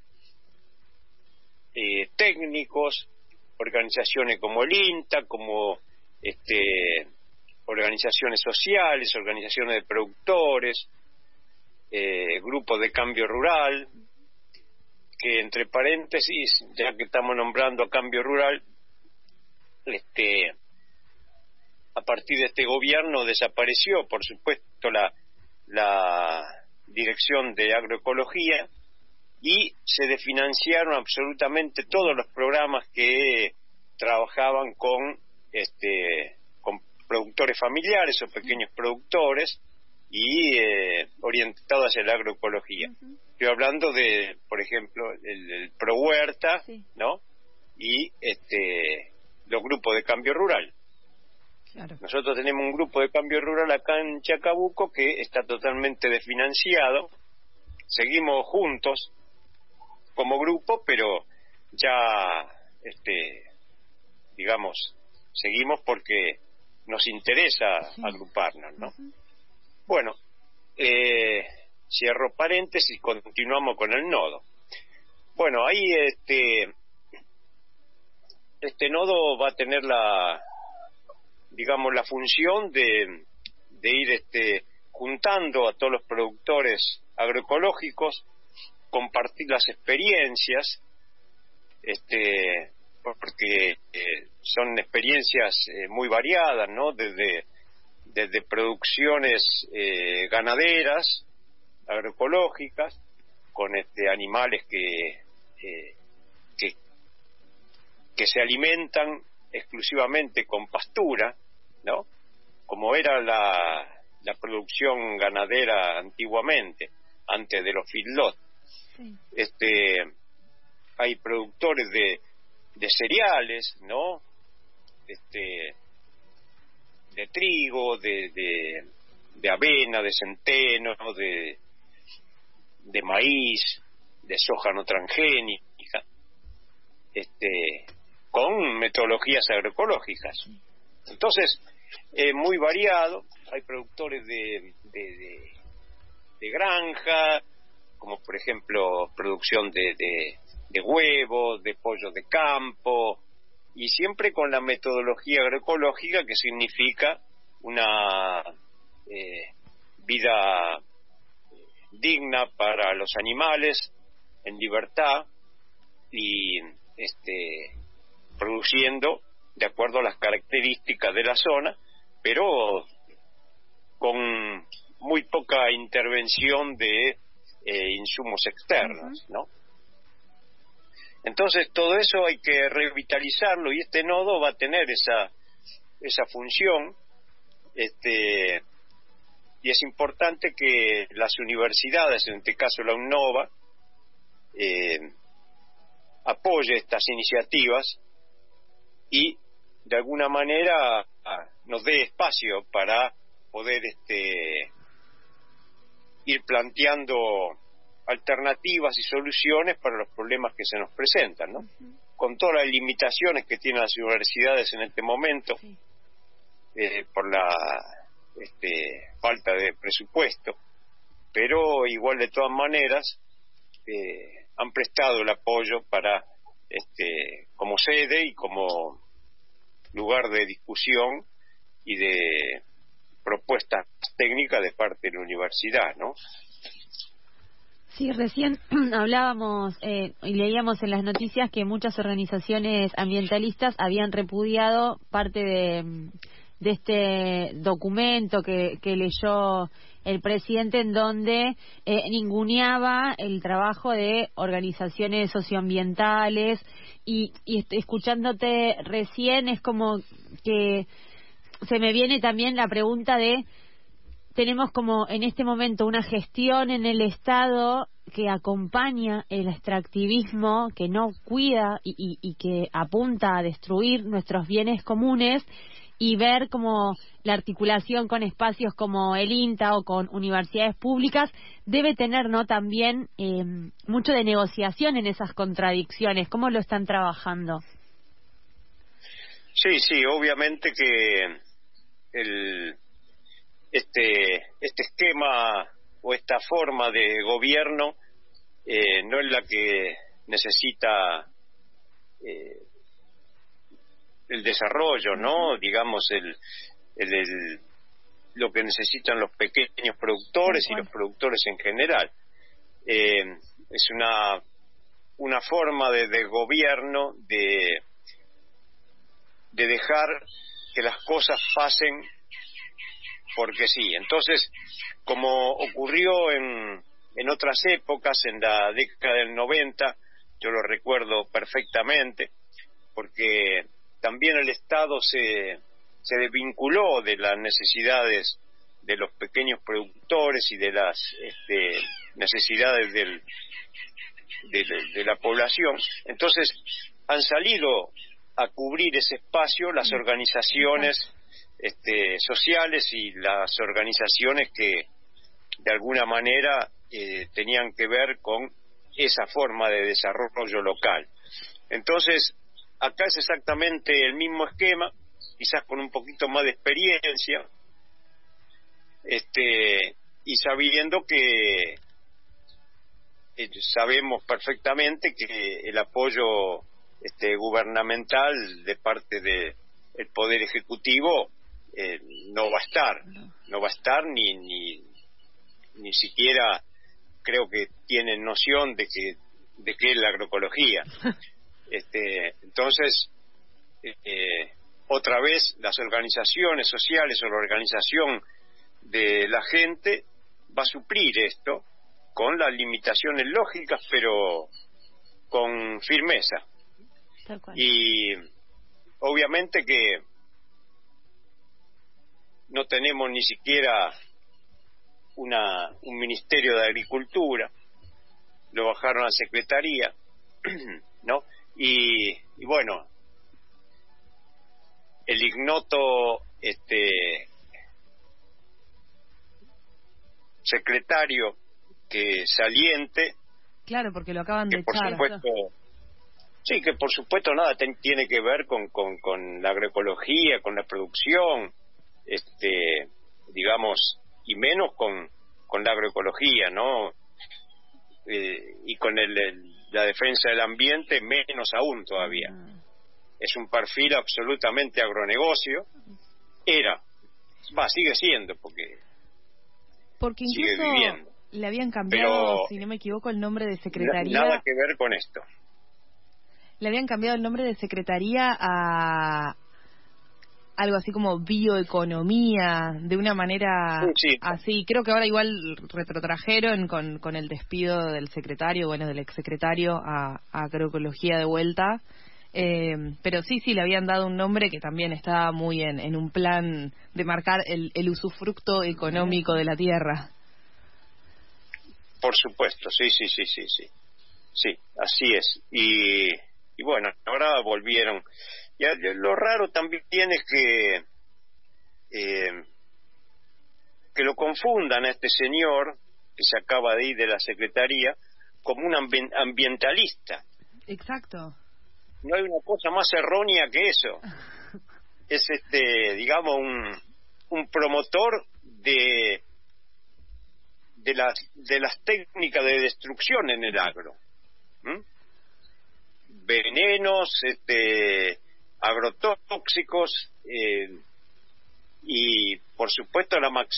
técnicos, organizaciones como el INTA, como organizaciones sociales, organizaciones de productores, grupos de cambio rural, que entre paréntesis, ya que estamos nombrando a Cambio Rural, a partir de este gobierno desapareció, por supuesto, la dirección de agroecología, y se desfinanciaron absolutamente todos los programas que trabajaban con productores familiares o pequeños productores y orientados hacia la agroecología. Estoy hablando de, por ejemplo, el Pro Huerta, ¿no? Y los grupos de cambio rural. Claro. Nosotros tenemos un grupo de cambio rural acá en Chacabuco que está totalmente desfinanciado. Seguimos juntos como grupo, pero ya, digamos, seguimos porque nos interesa agruparnos, ¿no? Bueno, cierro paréntesis, continuamos con el nodo. Bueno, ahí este nodo va a tener la función de ir juntando a todos los productores agroecológicos, compartir las experiencias, porque son experiencias muy variadas, ¿no? Desde producciones ganaderas, agroecológicas, con animales que se alimentan exclusivamente con pastura, ¿no? Como era la producción ganadera antiguamente, antes de los feedlots. Hay productores de cereales, ¿no? De trigo, de avena, de centeno, de maíz, de soja no transgénica, con metodologías agroecológicas. Entonces, muy variado. Hay productores de granja, como por ejemplo producción de huevos, de pollos de campo, y siempre con la metodología agroecológica, que significa una vida digna para los animales, en libertad, y produciendo de acuerdo a las características de la zona, pero con muy poca intervención de insumos externos, ¿no? Entonces todo eso hay que revitalizarlo, y este nodo va a tener esa función, y es importante que las universidades, en este caso la UNNOVA, apoye estas iniciativas y de alguna manera nos dé espacio para poder ir planteando alternativas y soluciones para los problemas que se nos presentan, ¿no? Con todas las limitaciones que tienen las universidades en este momento, por la falta de presupuesto, pero igual de todas maneras han prestado el apoyo para como sede y como lugar de discusión y de propuestas técnicas de parte de la universidad, ¿no? Sí, recién hablábamos y leíamos en las noticias que muchas organizaciones ambientalistas habían repudiado parte de este documento que leyó el presidente, en donde ninguneaba el trabajo de organizaciones socioambientales, y escuchándote recién es como que se me viene también la pregunta de: tenemos como en este momento una gestión en el Estado que acompaña el extractivismo, que no cuida y que apunta a destruir nuestros bienes comunes, y ver como la articulación con espacios como el INTA o con universidades públicas debe tener, ¿no?, también mucho de negociación en esas contradicciones. ¿Cómo lo están trabajando? Sí, obviamente que este esquema o esta forma de gobierno no es la que necesita el desarrollo, ¿no? Digamos, lo que necesitan los pequeños productores y los productores en general. Es una forma de gobierno de dejar que las cosas pasen porque sí. Entonces, como ocurrió en otras épocas, en la década del 90, yo lo recuerdo perfectamente, porque también el Estado se desvinculó de las necesidades de los pequeños productores y de las necesidades de la población. Entonces, han salido a cubrir ese espacio las organizaciones sociales y las organizaciones que de alguna manera tenían que ver con esa forma de desarrollo local. Entonces, acá es exactamente el mismo esquema, quizás con un poquito más de experiencia, y sabiendo que sabemos perfectamente que el apoyo gubernamental de parte del Poder Ejecutivo no va a estar ni siquiera creo que tienen noción de qué es la agroecología. Entonces, otra vez las organizaciones sociales o la organización de la gente va a suplir esto con las limitaciones lógicas, pero con firmeza. Y obviamente que no tenemos ni siquiera un Ministerio de Agricultura, lo bajaron a Secretaría, ¿no? Y bueno, el ignoto secretario que saliente, claro, porque lo acaban de echar. Sí, que por supuesto nada tiene que ver con la agroecología, con la producción, digamos, y menos con la agroecología, ¿no? Y con la defensa del ambiente menos aún todavía. Es un perfil absolutamente agronegocio. Sigue siendo, porque sigue incluso viviendo. Le habían cambiado, pero, si no me equivoco, el nombre de secretaría. Nada que ver con esto. Le habían cambiado el nombre de secretaría a algo así como bioeconomía, de una manera así. Creo que ahora igual retrotrajeron con el despido del secretario, del exsecretario a agroecología de vuelta. Pero sí, le habían dado un nombre que también estaba muy en un plan de marcar el usufructo económico de la tierra. Por supuesto, sí. Sí, así es. Y bueno, ahora volvieron. Ya, lo raro también es que lo confundan a este señor que se acaba de ir de la Secretaría como un ambientalista. Exacto. No hay una cosa más errónea que eso. Es digamos un promotor de las técnicas de destrucción en el agro. Venenos, agrotóxicos, y por supuesto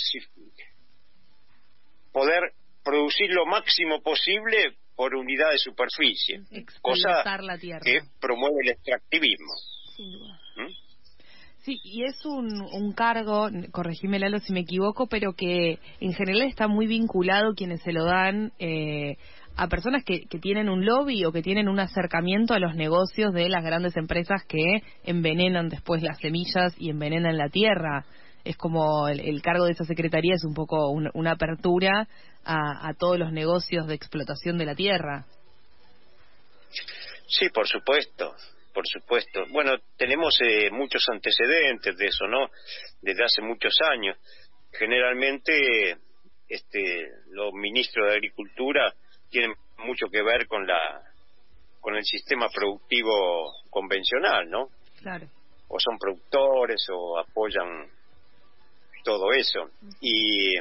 poder producir lo máximo posible por unidad de superficie, cosa la tierra, que promueve el extractivismo. Sin duda. Sí, y es un cargo, corregime Lalo si me equivoco, pero que en general está muy vinculado quienes se lo dan a personas que tienen un lobby o que tienen un acercamiento a los negocios de las grandes empresas que envenenan después las semillas y envenenan la tierra. Es como el cargo de esa secretaría es un poco una apertura a todos los negocios de explotación de la tierra. Sí, por supuesto. por supuesto. Bueno, tenemos muchos antecedentes de eso, ¿no? Desde hace muchos años. Generalmente, los ministros de Agricultura tienen mucho que ver con el sistema productivo convencional, ¿no? Claro. O son productores o apoyan todo eso. Y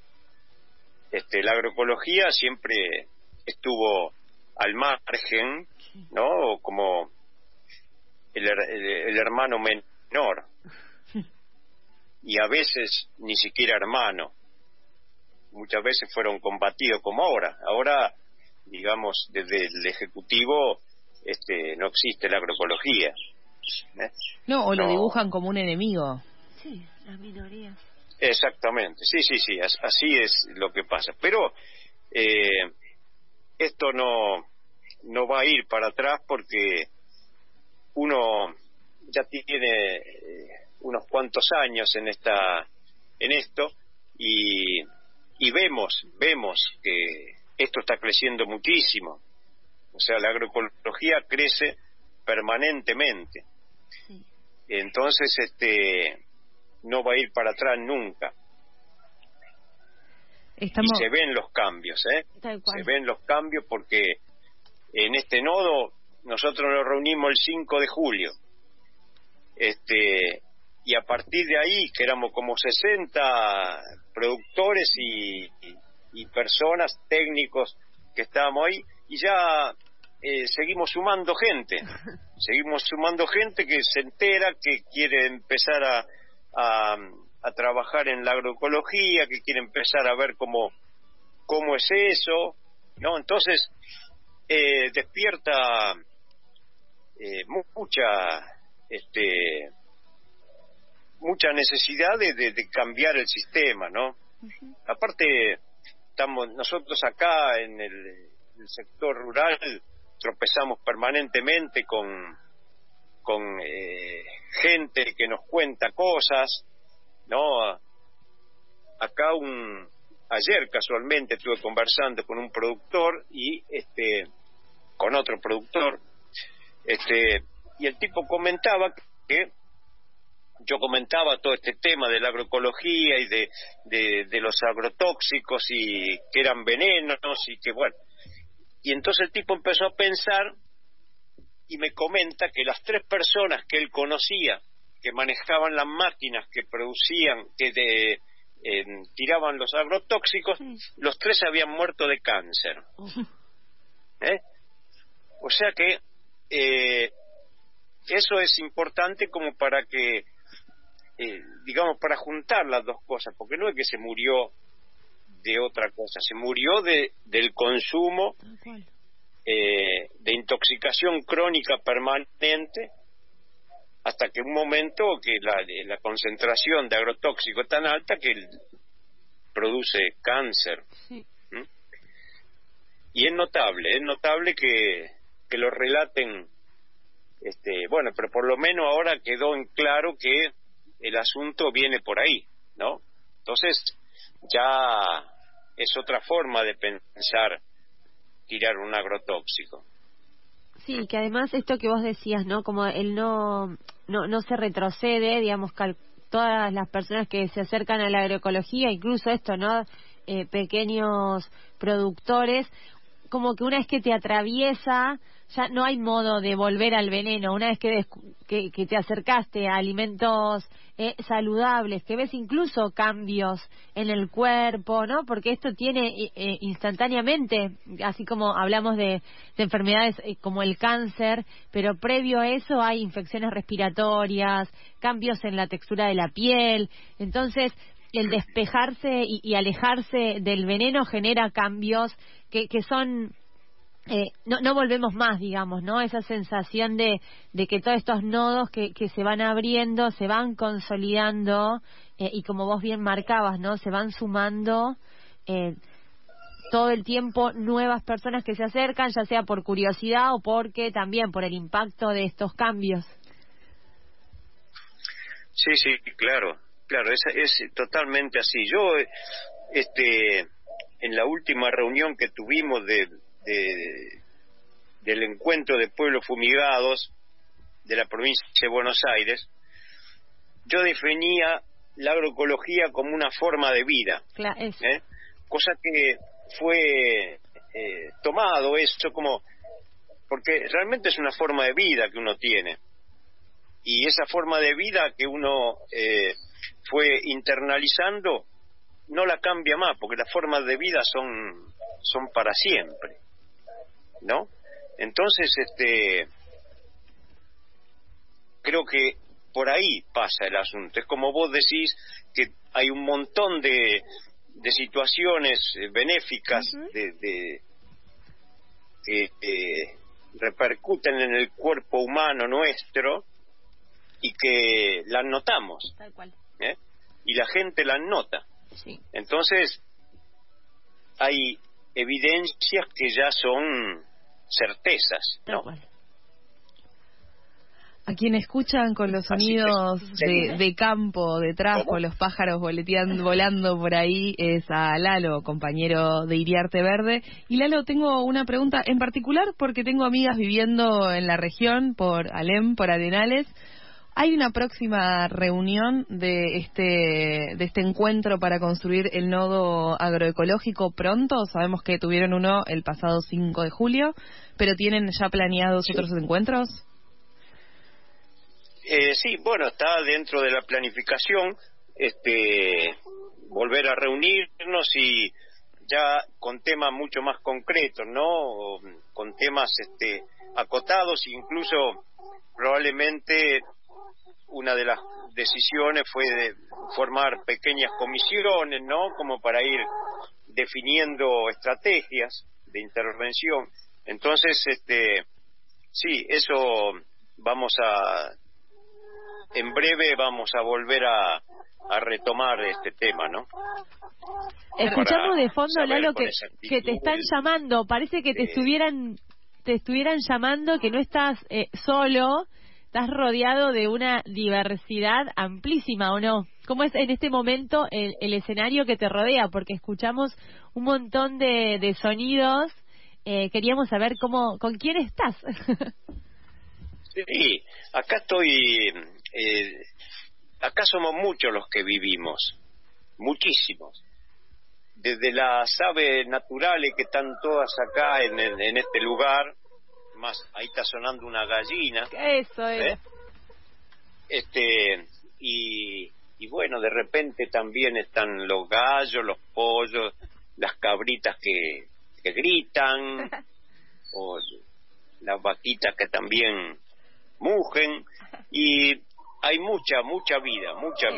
la agroecología siempre estuvo al margen, ¿no? Como el hermano menor, y a veces ni siquiera hermano. Muchas veces fueron combatidos como ahora, digamos, desde el Ejecutivo no existe la agroecología. No, o lo dibujan como un enemigo. Sí, las minorías. Exactamente, sí, así es lo que pasa. Pero esto no va a ir para atrás porque uno ya tiene unos cuantos años en esto y vemos que esto está creciendo muchísimo. O sea, la agroecología crece permanentemente. Sí. Entonces, no va a ir para atrás nunca. Y se ven los cambios, se ven los cambios porque en este nodo nosotros nos reunimos el 5 de julio. Y a partir de ahí, que éramos como 60 productores y personas, técnicos que estábamos ahí, y ya seguimos sumando gente que se entera, que quiere empezar a trabajar en la agroecología, que quiere empezar a ver cómo es eso, ¿no? Entonces despierta mucha necesidad de cambiar el sistema, ¿no? Uh-huh. Aparte, estamos nosotros acá en el sector rural, tropezamos permanentemente con gente que nos cuenta cosas, ¿no? Acá ayer casualmente estuve conversando con un productor y con otro productor, y el tipo comentaba que yo comentaba todo este tema de la agroecología y de los agrotóxicos y que eran venenos y que bueno. Y entonces el tipo empezó a pensar y me comenta que las 3 personas que él conocía que manejaban las máquinas que producían, que tiraban los agrotóxicos, los 3 habían muerto de cáncer. O sea que eso es importante como para que digamos, para juntar las dos cosas, porque no es que se murió de otra cosa, se murió del consumo de intoxicación crónica permanente, hasta que un momento que la concentración de agrotóxico es tan alta que produce cáncer. Sí. Y es notable que lo relaten, bueno, pero por lo menos ahora quedó en claro que el asunto viene por ahí, ¿no? Entonces ya es otra forma de pensar tirar un agrotóxico. Sí, que además esto que vos decías, ¿no? Como él no se retrocede, digamos, todas las personas que se acercan a la agroecología, incluso esto, ¿no? Pequeños productores, como que una vez que te atraviesa, ya no hay modo de volver al veneno. Una vez que te acercaste a alimentos saludables, que ves incluso cambios en el cuerpo, ¿no? Porque esto tiene instantáneamente, así como hablamos de enfermedades como el cáncer, pero previo a eso hay infecciones respiratorias, cambios en la textura de la piel. Entonces, el despejarse y alejarse del veneno genera cambios que son... no volvemos más, digamos, ¿no? Esa sensación de que todos estos nodos que se van abriendo, se van consolidando, y como vos bien marcabas, ¿no? Se van sumando todo el tiempo nuevas personas que se acercan, ya sea por curiosidad o porque también por el impacto de estos cambios. Sí, claro, es totalmente así. Yo, en la última reunión que tuvimos del encuentro de pueblos fumigados, de la provincia de Buenos Aires, yo definía la agroecología como una forma de vida, cosa que fue tomado eso como, porque realmente es una forma de vida que uno tiene, y esa forma de vida que uno fue internalizando no la cambia más, porque las formas de vida son para siempre, ¿no? Entonces creo que por ahí pasa el asunto. Es como vos decís, que hay un montón de situaciones benéficas que repercuten en el cuerpo humano nuestro y que las notamos. Tal cual. Y la gente las nota. Sí. Entonces hay evidencias que ya son certezas, ¿no? Tal cual. A quien escuchan con los sonidos de campo detrás, con los pájaros volando por ahí, es a Lalo, compañero de Iriarte Verde. Y Lalo, tengo una pregunta en particular porque tengo amigas viviendo en la región, por Alem, por Arenales. ¿Hay una próxima reunión de este encuentro para construir el nodo agroecológico pronto? Sabemos que tuvieron uno el pasado 5 de julio, pero ¿tienen ya planeados otros encuentros? Sí, bueno, está dentro de la planificación volver a reunirnos y ya con temas mucho más concretos, ¿no? Con temas acotados, incluso probablemente una de las decisiones fue de formar pequeñas comisiones, ¿no? Como para ir definiendo estrategias de intervención. Entonces, sí, eso en breve vamos a volver a retomar este tema, ¿no? Escuchamos de fondo, Lalo, que te están llamando. Parece que te estuvieran llamando, que no estás solo, estás rodeado de una diversidad amplísima, ¿o no? ¿Cómo es en este momento el escenario que te rodea? Porque escuchamos un montón de sonidos. Queríamos saber con quién estás. Sí, acá estoy. Acá somos muchos los que vivimos, muchísimos. Desde las aves naturales que están todas acá en este lugar, más ahí está sonando una gallina. Eso es. Y bueno, de repente también están los gallos, los pollos, las cabritas que gritan, o las vaquitas que también mugen, y hay mucha vida,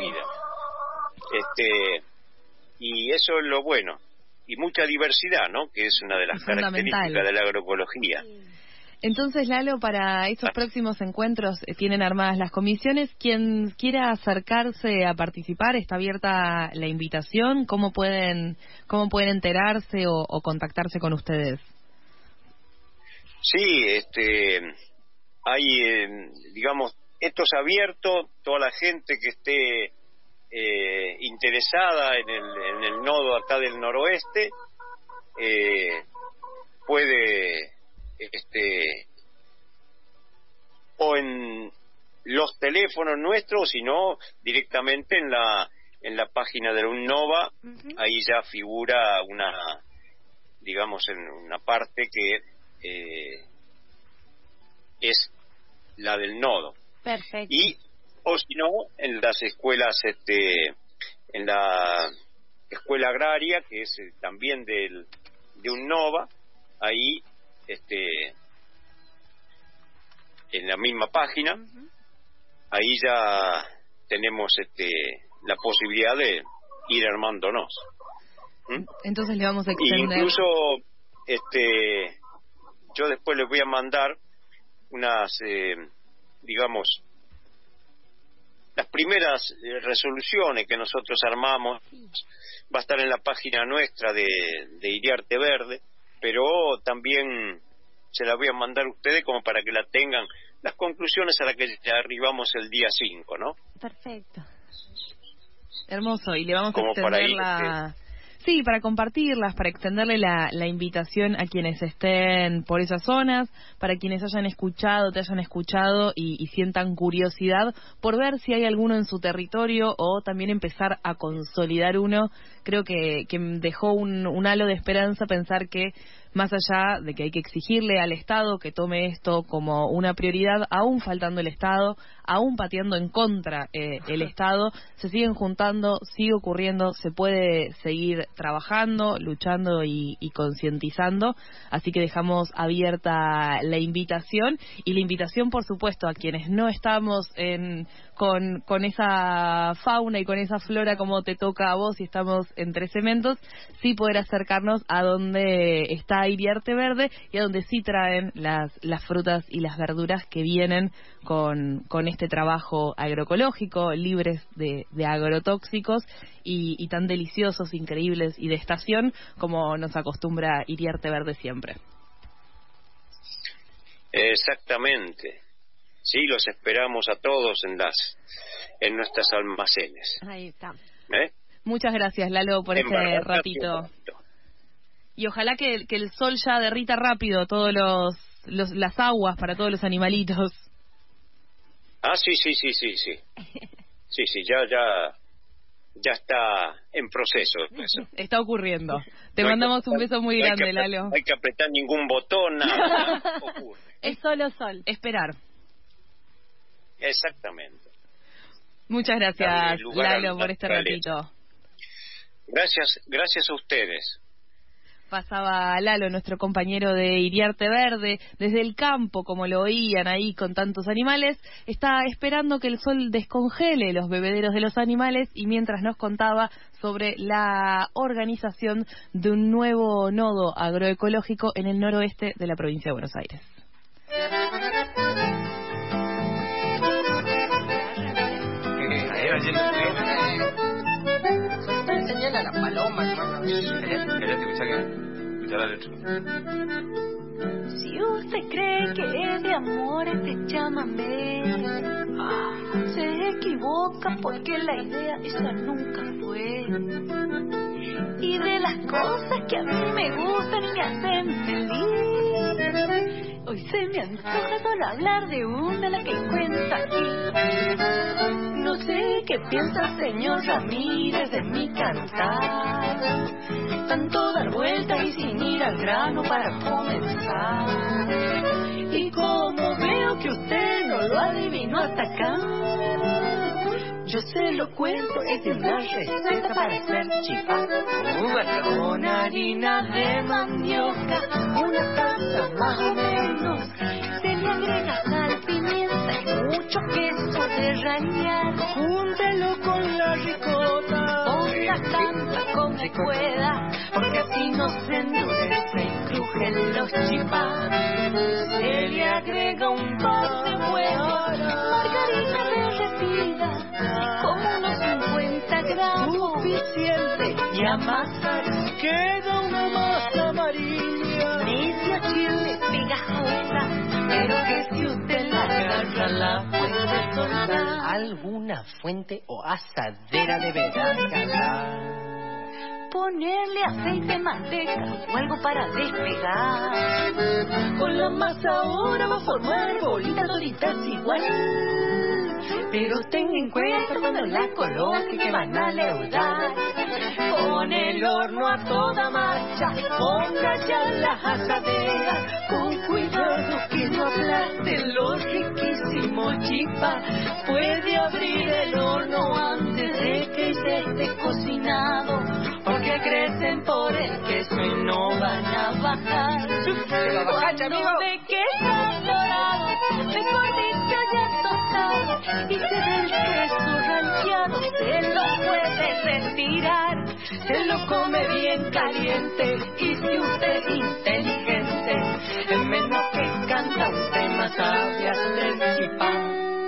y eso es lo bueno, y mucha diversidad, ¿no? Que es una de las características de la agroecología. Entonces, Lalo, para estos próximos encuentros tienen armadas las comisiones. Quien quiera acercarse a participar, está abierta la invitación. ¿Cómo pueden enterarse o contactarse con ustedes? Sí, hay, digamos, esto es abierto. Toda la gente que esté interesada en el nodo acá del noroeste puede o en los teléfonos nuestros, sino directamente en la página de la UNNOVA. Ahí ya figura digamos, en una parte que es la del nodo. Perfecto. Y o si no, en las escuelas, en la escuela agraria, que es también de UNNOVA, ahí en la misma página, ahí ya tenemos la posibilidad de ir armándonos. Entonces le vamos a extender. Incluso yo después les voy a mandar unas, digamos, las primeras resoluciones que nosotros armamos. Va a estar en la página nuestra de Iriarte Verde, pero también se las voy a mandar a ustedes como para que la tengan, las conclusiones a las que ya arribamos el día 5, ¿no? Perfecto. Hermoso, y le vamos como a extender Sí, para compartirlas, para extenderle la invitación a quienes estén por esas zonas, para quienes hayan escuchado, te hayan escuchado y sientan curiosidad por ver si hay alguno en su territorio o también empezar a consolidar uno. Creo que dejó un halo de esperanza pensar que más allá de que hay que exigirle al Estado que tome esto como una prioridad, aún faltando el Estado, aún pateando en contra el Estado, se siguen juntando, sigue ocurriendo, se puede seguir trabajando, luchando y concientizando, así que dejamos abierta la invitación, y la invitación, por supuesto, a quienes no estamos con esa fauna y con esa flora como te toca a vos y estamos entre cementos, sí poder acercarnos a donde está Iriarte Verde y a donde sí traen las frutas y las verduras que vienen con este trabajo agroecológico, libres de agrotóxicos y tan deliciosos, increíbles y de estación como nos acostumbra Iriarte Verde siempre. Exactamente. Sí, los esperamos a todos en nuestras almacenes. Ahí está. Muchas gracias, Lalo, por este ratito. Y ojalá que el sol ya derrita rápido todos las aguas para todos los animalitos. Ah, sí. Sí, ya está en proceso eso. Está ocurriendo. Te mandamos un beso muy grande, Lalo. No hay que apretar ningún botón, nada. Ocurre. Es solo sol. Esperar. Exactamente. Muchas gracias, Lalo, por este ratito. Gracias a ustedes. Pasaba Lalo, nuestro compañero de Iriarte Verde, desde el campo, como lo oían ahí con tantos animales, está esperando que el sol descongele los bebederos de los animales, y mientras nos contaba sobre la organización de un nuevo nodo agroecológico en el noroeste de la provincia de Buenos Aires. Enseñale a la paloma, hermano. ¿Querés escuchar la letra? Si usted cree que es de amor este chamamé, se equivoca porque la idea esa nunca fue. Y de las cosas que a mí me gustan y me hacen feliz, hoy se me antoja solo hablar de una, la que cuenta aquí. No sé qué piensa el señor Ramírez de mi cantar, tanto dar vueltas y sin ir al grano para comenzar. Y como veo que usted no lo adivinó hasta acá, yo se lo cuento, es una receta para hacer chipá. Con harina de mandioca, una taza más o menos, se le agrega sal, pimienta y mucho queso de rallar. Júntelo con la ricota, ponga tanta como pueda, porque así no se endurece y crujen los chipá. Se le agrega un par de huevos, margarina derretida, como unos 50 gramos, suficiente, y amasar. Queda una masa amarilla, media chile pegajosa, pero que si usted la agarra la puede soltar. Alguna fuente o asadera deberá calar. Ponerle aceite, manteca o algo para despegar. Con la masa ahora va a formar bolitas toditas igual. Pero ten en cuenta cuando la coloque que van a leudar. Con el horno a toda marcha, ponga ya la asadera. Con cuidado que no aplaste los riquísimos chipá. Puede abrir el horno antes de que ya esté cocinado, porque crecen por el queso y no van a bajar. Cuando ve que está dorado, mejor dicho ya tostado, y se ve el queso rancheado, se lo puede retirar. Se lo come bien caliente, y si usted es inteligente, en menos que canta un tema sabe hacer chipá.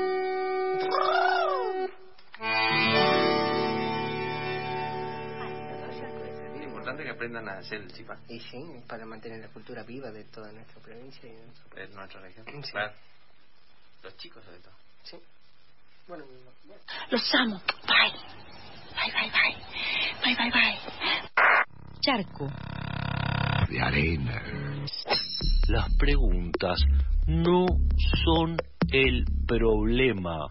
Que aprendan a hacer el chipá. Y sí, para mantener la cultura viva de toda nuestra provincia y de nuestra región. Sí. Claro. Los chicos sobre todo. Sí. Bueno, los amo. Bye. Bye, bye, bye. Bye, bye, bye. charco. De arena. Las preguntas no son el problema.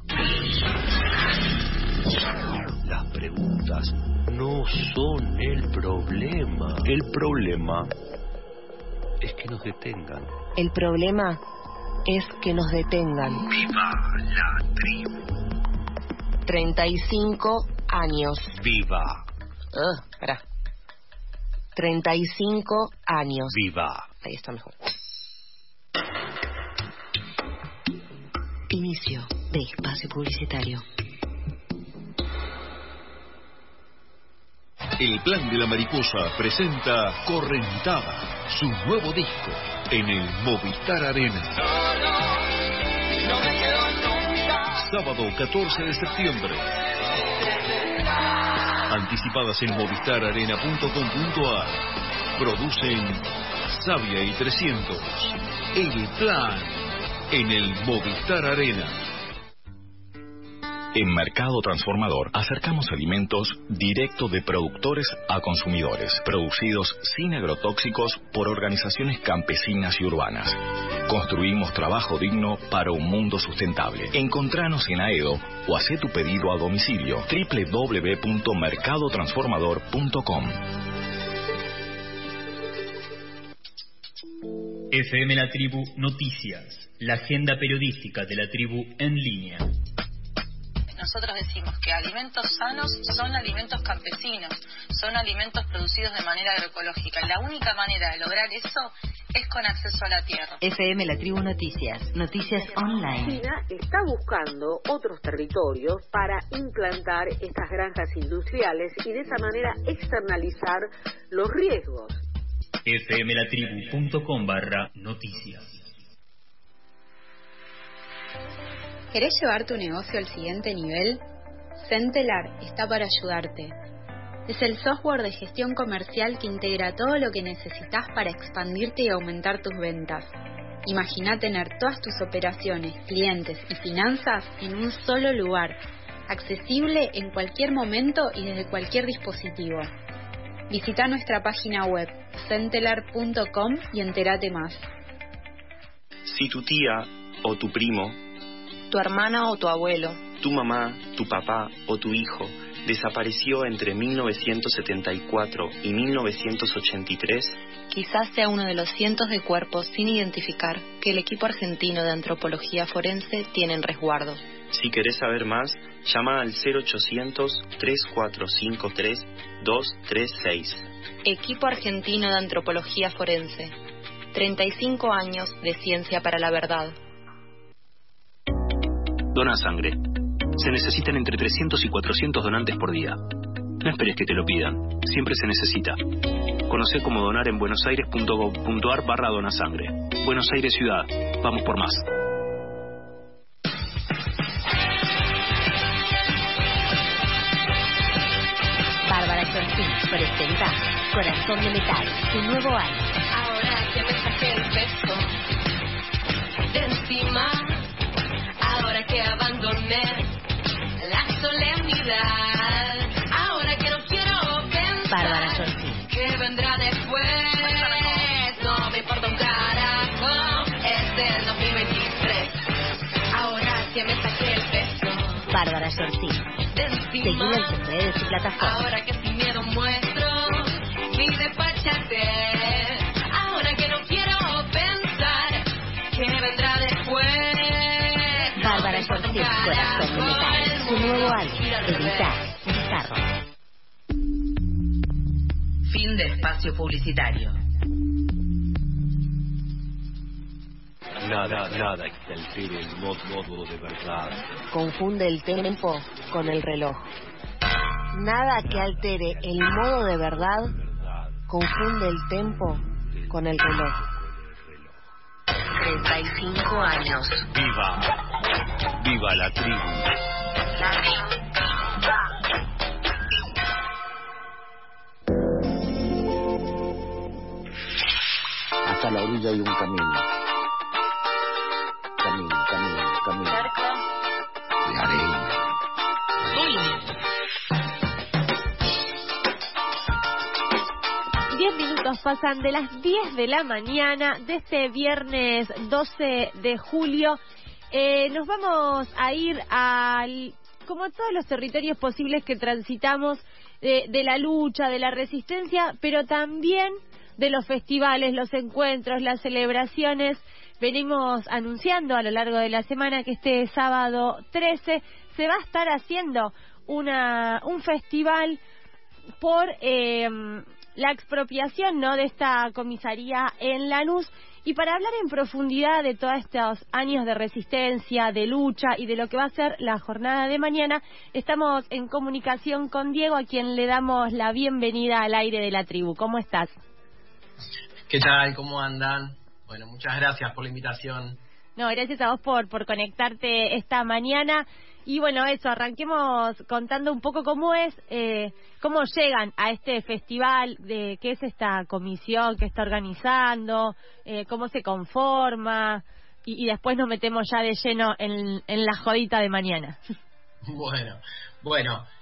Las preguntas no son el problema. El problema es que nos detengan. El problema es que nos detengan. ¡Viva la tribu! 35 años. ¡Viva! Espera. 35 años. ¡Viva! Ahí está mejor. Inicio de espacio publicitario. El Plan de la Mariposa presenta Correntada, su nuevo disco, en el Movistar Arena. Sábado 14 de septiembre. Anticipadas en movistararena.com.ar. Producen Sabia y 300. El Plan, en el Movistar Arena. En Mercado Transformador acercamos alimentos directo de productores a consumidores, producidos sin agrotóxicos por organizaciones campesinas y urbanas. Construimos trabajo digno para un mundo sustentable. Encontranos en Aedo o haz tu pedido a domicilio www.mercadotransformador.com. FM La Tribu Noticias, la agenda periodística de la tribu en línea. Nosotros decimos que alimentos sanos son alimentos campesinos, son alimentos producidos de manera agroecológica. Y la única manera de lograr eso es con acceso a la tierra. FM La Tribu Noticias, noticias online. China está buscando otros territorios para implantar estas granjas industriales y de esa manera externalizar los riesgos. fmlatribu.com/noticias. ¿Querés llevar tu negocio al siguiente nivel? Centelar está para ayudarte. Es el software de gestión comercial que integra todo lo que necesitas para expandirte y aumentar tus ventas. Imagina tener todas tus operaciones, clientes y finanzas en un solo lugar, accesible en cualquier momento y desde cualquier dispositivo. Visita nuestra página web centelar.com y entérate más. Si tu tía o tu primo, Tu hermana o tu abuelo, tu mamá, tu papá o tu hijo desapareció entre 1974 y 1983, quizás sea uno de los cientos de cuerpos sin identificar que el equipo argentino de antropología forense tiene en resguardo. Si querés saber más, llama al 0800-3453-236. Equipo argentino de antropología forense. 35 años de ciencia para la verdad. Dona sangre. Se necesitan entre 300 y 400 donantes por día. No esperes que te lo pidan. Siempre se necesita. Conocé cómo donar en buenosaires.gov.ar/donasangre. Buenos Aires Ciudad. Vamos por más. Bárbara Chorcín presenta Corazón de Metal, su nuevo álbum. Ahora que me saqué el peso de encima, ahora que abandoné la solemnidad, ahora que no quiero pensar Bárbara Chorcín. que vendrá después, no me importa un carajo, es del 2023, ahora que me saqué el peso Bárbara Chorcín. de encima, Seguila en sus redes y plataformas. ahora que sin miedo muestro mi desfachatez, ahora que no quiero pensar que vendrá después. Bárbara Chorcín, Corazón de Metal, su nuevo álbum, Editar, Bizarro. Fin de espacio publicitario. Nada que altere el modo de verdad. Confunde el tiempo con el reloj. Nada que altere el modo de verdad confunde el tiempo con el reloj. 35 años. ¡Viva! ¡Viva la tribu! Hasta la orilla hay un camino. Camino. De arena. minutos pasan de las 10 de la mañana de este viernes 12 de julio. Nos vamos a ir como todos los territorios posibles que transitamos, de la lucha, de la resistencia, pero también de los festivales, los encuentros, las celebraciones. Venimos anunciando a lo largo de la semana que este sábado 13 se va a estar haciendo un festival por la expropiación, ¿no?, de esta comisaría en Lanús. Y para hablar en profundidad de todos estos años de resistencia, de lucha y de lo que va a ser la jornada de mañana, estamos en comunicación con Diego, a quien le damos la bienvenida al aire de la tribu. ¿Cómo estás? ¿Qué tal? ¿Cómo andan? Bueno, muchas gracias por la invitación. No, gracias a vos por conectarte esta mañana. Y bueno, eso, arranquemos contando un poco cómo llegan a este festival, de qué es esta comisión que está organizando, cómo se conforma, y después nos metemos ya de lleno en la jodita de mañana. Bueno,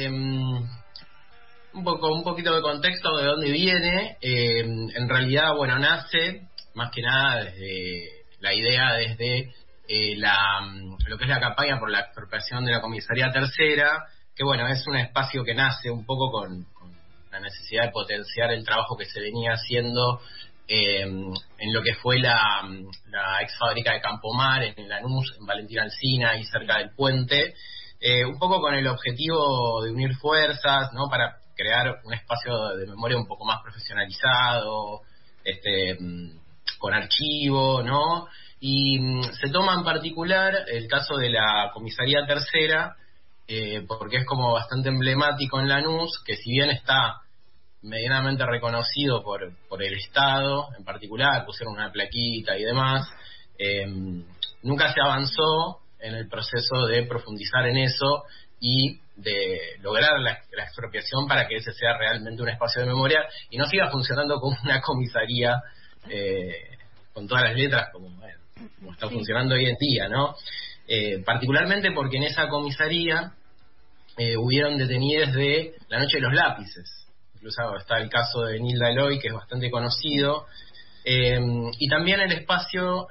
un poquito de contexto de dónde viene. En realidad, bueno, nace más que nada desde la idea, desde lo que es la campaña por la expropiación de la comisaría tercera, que bueno, es un espacio que nace un poco con la necesidad de potenciar el trabajo que se venía haciendo en lo que fue la ex fábrica de Campomar en Lanús, en Valentín Alsina, y cerca del puente, un poco con el objetivo de unir fuerzas, ¿no?, para crear un espacio de memoria un poco más profesionalizado, con archivo, ¿no? Y se toma en particular el caso de la comisaría tercera, porque es como bastante emblemático en Lanús, que si bien está medianamente reconocido por el Estado en particular, pusieron una plaquita y demás, nunca se avanzó en el proceso de profundizar en eso y de lograr la expropiación para que ese sea realmente un espacio de memoria y no siga funcionando como una comisaría con todas las letras como está funcionando hoy en día, ¿no? Particularmente porque en esa comisaría hubieron detenidos de la noche de los lápices. Incluso está el caso de Nilda Eloy, que es bastante conocido, y también el espacio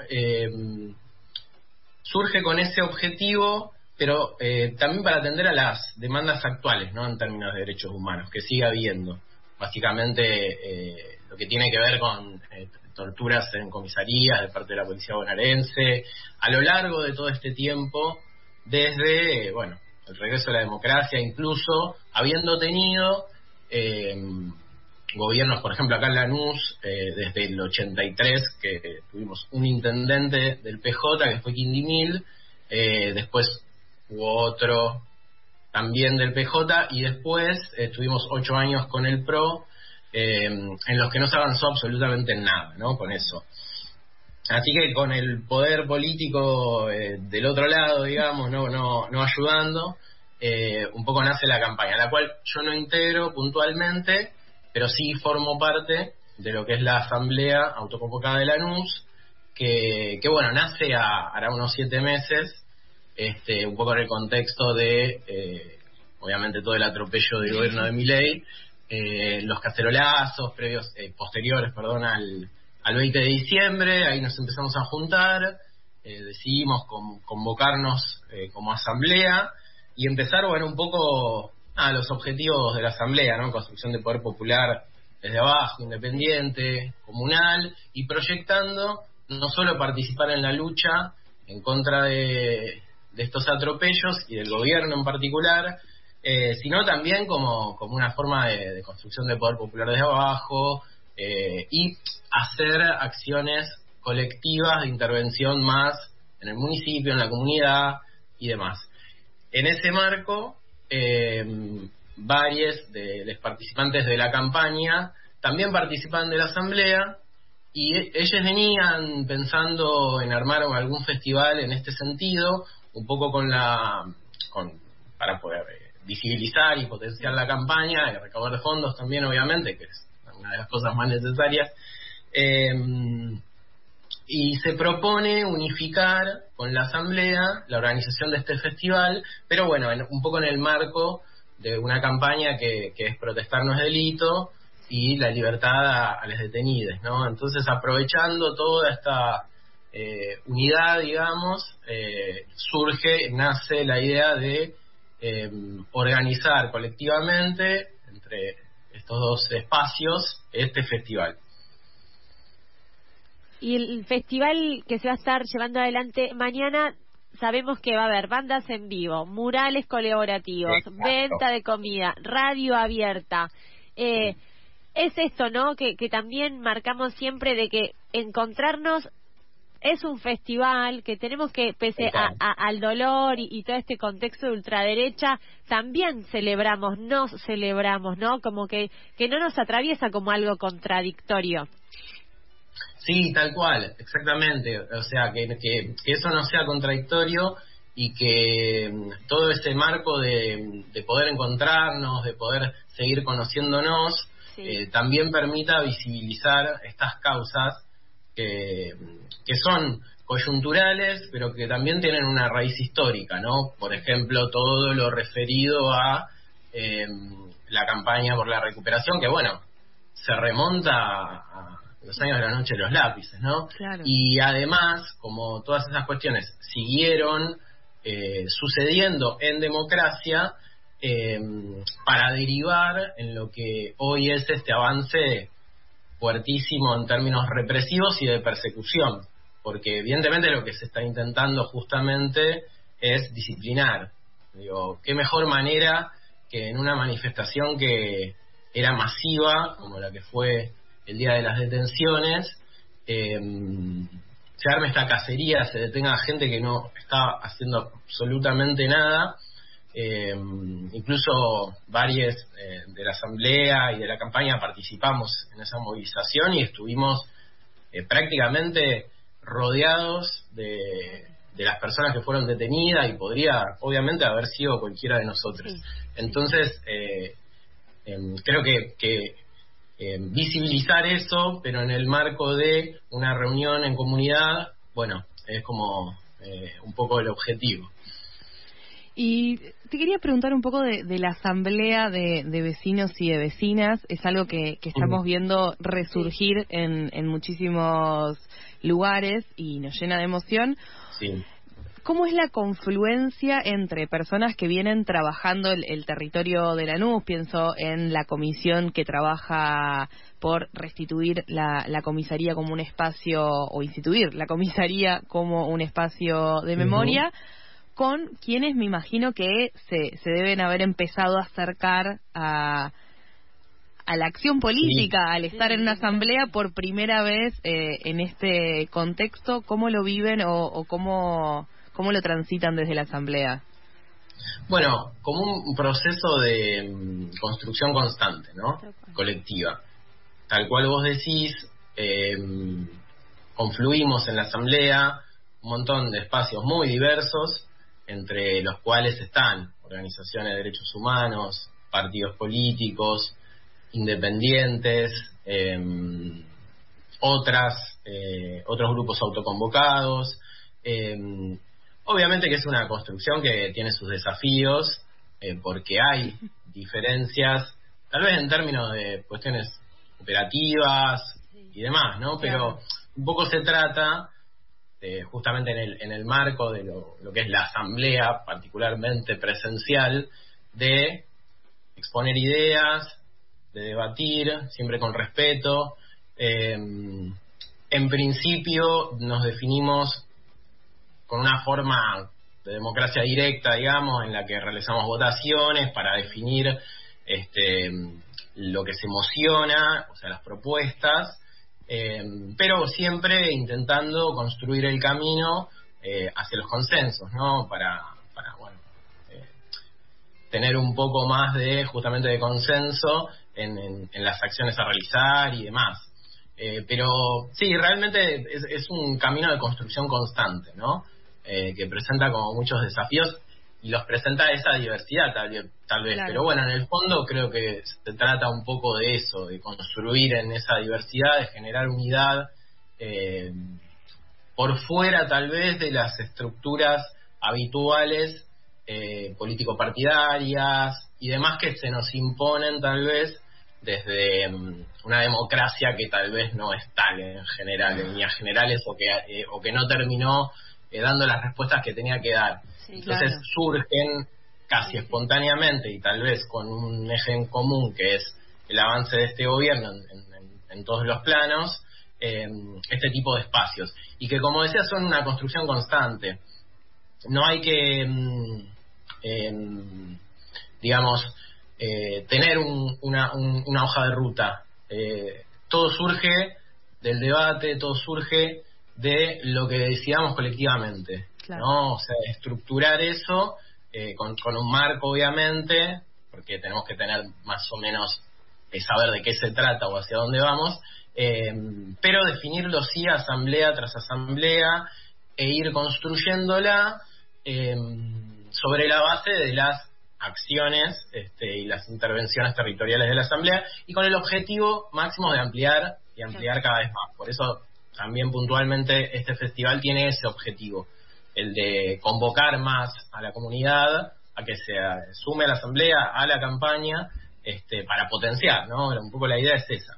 surge con ese objetivo, pero también para atender a las demandas actuales, ¿no?, en términos de derechos humanos, que sigue habiendo. Básicamente lo que tiene que ver con torturas en comisarías de parte de la policía bonaerense, a lo largo de todo este tiempo, desde, el regreso a la democracia, incluso habiendo tenido gobiernos, por ejemplo, acá en Lanús, desde el 83, que tuvimos un intendente del PJ, que fue Quindimil, después hubo otro también del PJ, y después tuvimos 8 años con el PRO, en los que no se avanzó absolutamente en nada, ¿no?, con eso. Así que con el poder político del otro lado, digamos, no ayudando, un poco nace la campaña, la cual yo no integro puntualmente, pero sí formo parte de lo que es la asamblea autoconvocada de Lanús, que nace hará unos 7 meses, un poco en el contexto de, obviamente, todo el atropello del gobierno de Milei, los cacerolazos posteriores al 20 de diciembre, ahí nos empezamos a juntar, decidimos convocarnos como asamblea y empezar, un poco los objetivos de la asamblea, ¿no?, construcción de poder popular desde abajo, independiente, comunal, y proyectando no solo participar en la lucha en contra de estos atropellos y del gobierno en particular, sino también como una forma de construcción de poder popular desde abajo, y hacer acciones colectivas de intervención más en el municipio, en la comunidad y demás. En ese marco, varios de los participantes de la campaña también participan de la asamblea, y ellos venían pensando en armar algún festival en este sentido, un poco para poder visibilizar y potenciar la campaña y recaudar fondos también, obviamente, que es una de las cosas más necesarias, y se propone unificar con la asamblea la organización de este festival, pero un poco en el marco de una campaña que es protestar no es delito, y la libertad a los detenidos, ¿no? Entonces, aprovechando toda esta unidad, digamos, nace la idea de organizar colectivamente entre estos dos espacios este festival. Y el festival que se va a estar llevando adelante mañana, sabemos que va a haber bandas en vivo, murales colaborativos, Exacto. venta de comida, radio abierta. Es esto, ¿no? Que también marcamos siempre de que encontrarnos es un festival, que tenemos que, pese al dolor y todo este contexto de ultraderecha, también nos celebramos, ¿no? Como que no nos atraviesa como algo contradictorio. Sí, tal cual, exactamente. O sea, que eso no sea contradictorio y que todo ese marco de poder encontrarnos, de poder seguir conociéndonos, también permita visibilizar estas causas que son coyunturales, pero que también tienen una raíz histórica, ¿no? Por ejemplo, todo lo referido a la campaña por la recuperación, que bueno, se remonta a los años de la noche de los lápices, ¿no? Claro. Y además, como todas esas cuestiones siguieron sucediendo en democracia, para derivar en lo que hoy es este avance fuertísimo en términos represivos y de persecución, porque evidentemente lo que se está intentando justamente es disciplinar. Digo, qué mejor manera que en una manifestación que era masiva, como la que fue el día de las detenciones, se arme esta cacería, se detenga gente que no está haciendo absolutamente nada. Incluso varios de la asamblea y de la campaña participamos en esa movilización y estuvimos prácticamente rodeados de las personas que fueron detenidas, y podría obviamente haber sido cualquiera de nosotros. Entonces creo que visibilizar eso, pero en el marco de una reunión en comunidad, bueno, es como un poco el objetivo. Y te quería preguntar un poco de la asamblea de vecinos y de vecinas. Es algo que estamos viendo resurgir en muchísimos lugares y nos llena de emoción. Sí. ¿Cómo es la confluencia entre personas que vienen trabajando el territorio de Lanús? Pienso en la comisión que trabaja por restituir la comisaría como un espacio, o instituir la comisaría como un espacio de memoria, con quienes me imagino que se deben haber empezado a acercar a la acción política, al estar en una asamblea por primera vez en este contexto. ¿Cómo lo viven o cómo lo transitan desde la asamblea? Bueno, como un proceso de construcción constante, ¿no? Colectiva. Tal cual vos decís, confluimos en la asamblea un montón de espacios muy diversos, entre los cuales están organizaciones de derechos humanos, partidos políticos, independientes, otros grupos autoconvocados. Obviamente que es una construcción que tiene sus desafíos, porque hay diferencias, tal vez en términos de cuestiones operativas y demás, ¿no? Pero un poco se trata, justamente en el marco de lo que es la asamblea, particularmente presencial, de exponer ideas, de debatir, siempre con respeto. En principio nos definimos con una forma de democracia directa, digamos, en la que realizamos votaciones para definir lo que se emociona, o sea, las propuestas, pero siempre intentando construir el camino hacia los consensos, ¿no? Para tener un poco más justamente de consenso en las acciones a realizar y demás. Pero sí, realmente es un camino de construcción constante, ¿no? Que presenta como muchos desafíos y los presenta esa diversidad tal vez, claro. Pero bueno, en el fondo creo que se trata un poco de eso, de construir en esa diversidad, de generar unidad por fuera tal vez de las estructuras habituales político-partidarias y demás que se nos imponen tal vez desde una democracia que tal vez no es tal en general, en líneas generales, o que no terminó dando las respuestas que tenía que dar. Entonces surgen casi espontáneamente y tal vez con un eje en común, que es el avance de este gobierno en todos los planos, este tipo de espacios. Y que, como decía, son una construcción constante. No hay que, tener una hoja de ruta. Todo surge del debate, todo surge de lo que decidamos colectivamente, ¿no? O sea, estructurar eso con un marco, obviamente, porque tenemos que tener más o menos saber de qué se trata o hacia dónde vamos, pero definirlo sí asamblea tras asamblea e ir construyéndola sobre la base de las acciones y las intervenciones territoriales de la asamblea, y con el objetivo máximo de ampliar cada vez más. Por eso también puntualmente este festival tiene ese objetivo, el de convocar más a la comunidad a que se sume a la asamblea, a la campaña, para potenciar, ¿no? Un poco la idea es esa.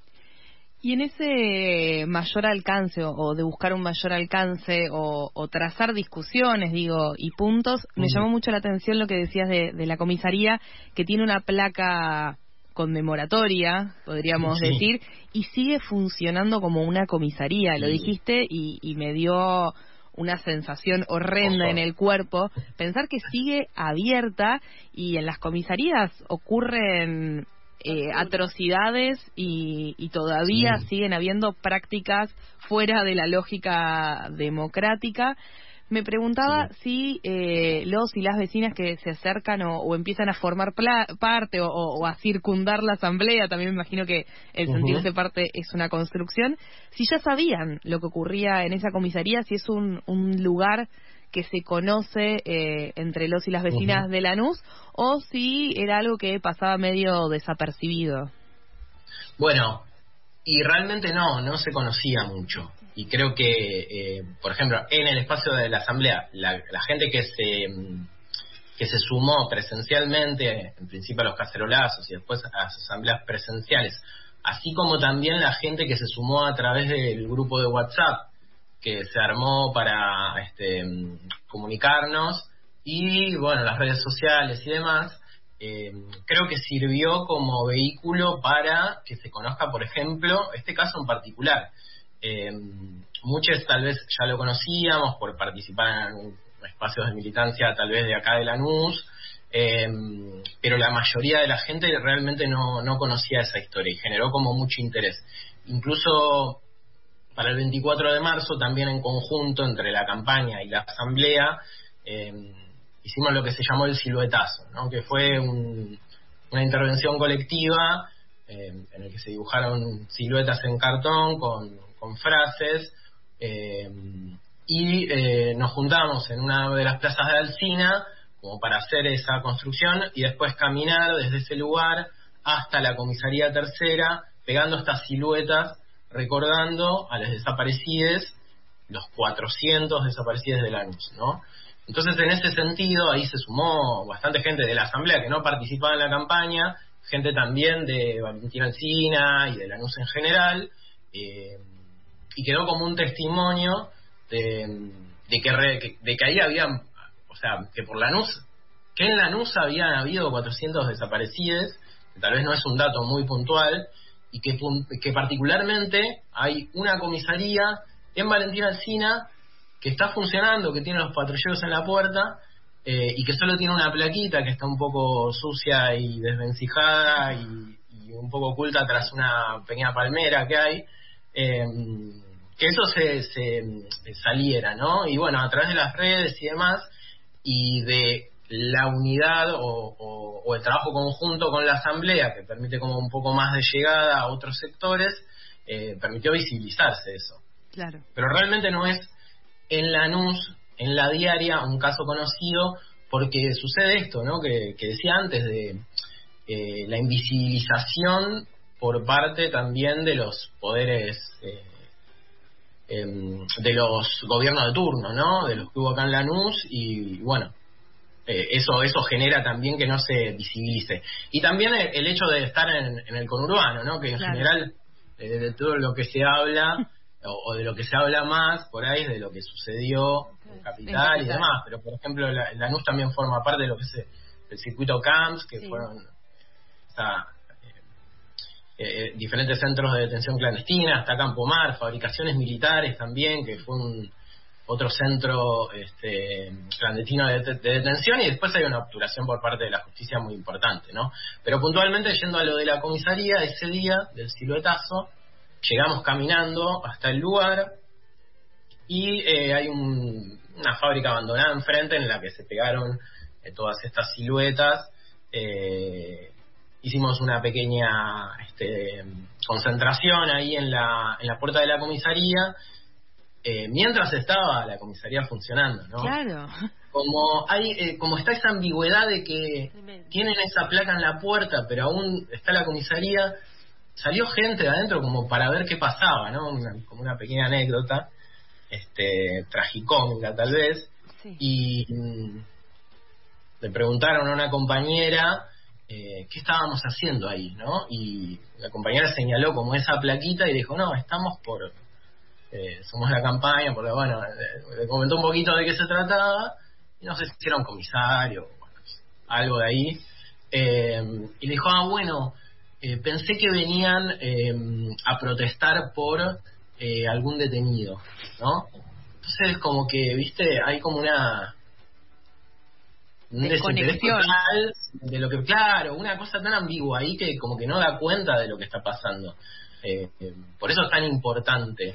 Y en ese mayor alcance, o de buscar un mayor alcance, o trazar discusiones, y puntos, me llamó mucho la atención lo que decías de la comisaría, que tiene una placa conmemoratoria, podríamos decir, y sigue funcionando como una comisaría, lo dijiste, y me dio una sensación horrenda en el cuerpo, pensar que sigue abierta, y en las comisarías ocurren atrocidades y todavía siguen habiendo prácticas fuera de la lógica democrática. Me preguntaba si los y las vecinas que se acercan o empiezan a formar parte o a circundar la asamblea, también me imagino que el sentirse parte es una construcción, si ya sabían lo que ocurría en esa comisaría, si es un lugar que se conoce entre los y las vecinas de Lanús, o si era algo que pasaba medio desapercibido. Bueno, y realmente no se conocía mucho. Y creo que, por ejemplo, en el espacio de la asamblea, la gente que se sumó presencialmente, en principio a los cacerolazos y después a las asambleas presenciales, así como también la gente que se sumó a través del grupo de WhatsApp que se armó para comunicarnos, y bueno, las redes sociales y demás, creo que sirvió como vehículo para que se conozca, por ejemplo, este caso en particular. Muchos tal vez ya lo conocíamos por participar en espacios de militancia tal vez de acá de Lanús, pero la mayoría de la gente realmente no conocía esa historia, y generó como mucho interés. Incluso para el 24 de marzo, también en conjunto entre la campaña y la asamblea, hicimos lo que se llamó el siluetazo, ¿no? Que fue una intervención colectiva en el que se dibujaron siluetas en cartón con frases, y nos juntamos en una de las plazas de Alsina como para hacer esa construcción, y después caminar desde ese lugar hasta la comisaría tercera, pegando estas siluetas, recordando a los desaparecidos, los 400 desaparecidos de Lanús, ¿no? Entonces, en ese sentido, ahí se sumó bastante gente de la asamblea que no participaba en la campaña, gente también de Valentín Alsina y de Lanús en general, y quedó como un testimonio de que ahí había, o sea, que en Lanús habían habido 400 desaparecidos, que tal vez no es un dato muy puntual, y que particularmente hay una comisaría en Valentín Alsina que está funcionando, que tiene los patrulleros en la puerta, y que solo tiene una plaquita que está un poco sucia y desvencijada y un poco oculta tras una pequeña palmera que hay, que eso se saliera, ¿no? Y bueno, a través de las redes y demás, y de la unidad o el trabajo conjunto con la asamblea, que permite como un poco más de llegada a otros sectores, permitió visibilizarse eso. Claro. Pero realmente no es en Lanús, en la diaria, un caso conocido, porque sucede esto, ¿no? Que decía antes, de la invisibilización por parte también de los poderes, de los gobiernos de turno, ¿no? De los que hubo acá en Lanús, y bueno, eso genera también que no se visibilice. Y también el hecho de estar en el conurbano, ¿no? Que en general de todo lo que se habla o de lo que se habla más por ahí es de lo que sucedió en Capital y demás, pero por ejemplo Lanús también forma parte de lo que es el circuito CAMPS, que fueron diferentes centros de detención clandestina, hasta Campo Mar, fabricaciones militares también, que fue otro centro clandestino de detención, y después hay una obturación por parte de la justicia muy importante, ¿no? Pero puntualmente, yendo a lo de la comisaría, ese día del siluetazo, llegamos caminando hasta el lugar y hay una fábrica abandonada enfrente en la que se pegaron todas estas siluetas. Hicimos una pequeña concentración ahí en la puerta de la comisaría, mientras estaba la comisaría funcionando, ¿no? Claro. Como está esa ambigüedad de que tienen esa placa en la puerta, pero aún está la comisaría. Salió gente de adentro como para ver qué pasaba, ¿no? Como una pequeña anécdota, tragicómica tal vez. Sí. Y le preguntaron a una compañera qué estábamos haciendo ahí, ¿no? Y la compañera señaló como esa plaquita y dijo, no, estamos somos la campaña, porque bueno, le comentó un poquito de qué se trataba, y no sé si era un comisario, bueno, algo de ahí, y le dijo, bueno, pensé que venían a protestar por algún detenido, ¿no? Entonces como que, viste, hay como un desinterés total de lo que, claro, una cosa tan ambigua ahí que como que no da cuenta de lo que está pasando. Por eso es tan importante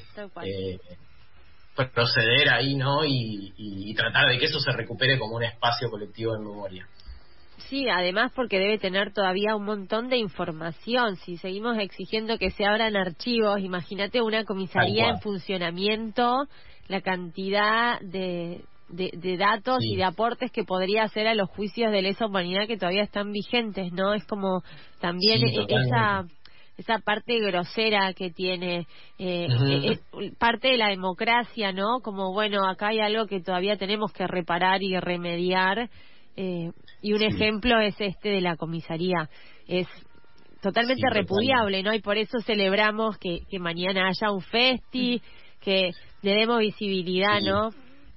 proceder ahí, ¿no? Y tratar de que eso se recupere como un espacio colectivo de memoria. Sí, además porque debe tener todavía un montón de información. Si seguimos exigiendo que se abran archivos, imagínate una comisaría en funcionamiento, la cantidad de datos y de aportes que podría hacer a los juicios de lesa humanidad que todavía están vigentes, ¿no? Es como también esa parte grosera que tiene, parte de la democracia, ¿no? Como, bueno, acá hay algo que todavía tenemos que reparar y remediar, y un ejemplo es de la comisaría. Es totalmente repudiable, ¿no? Y por eso celebramos que mañana haya un festi, que le demos visibilidad, ¿no?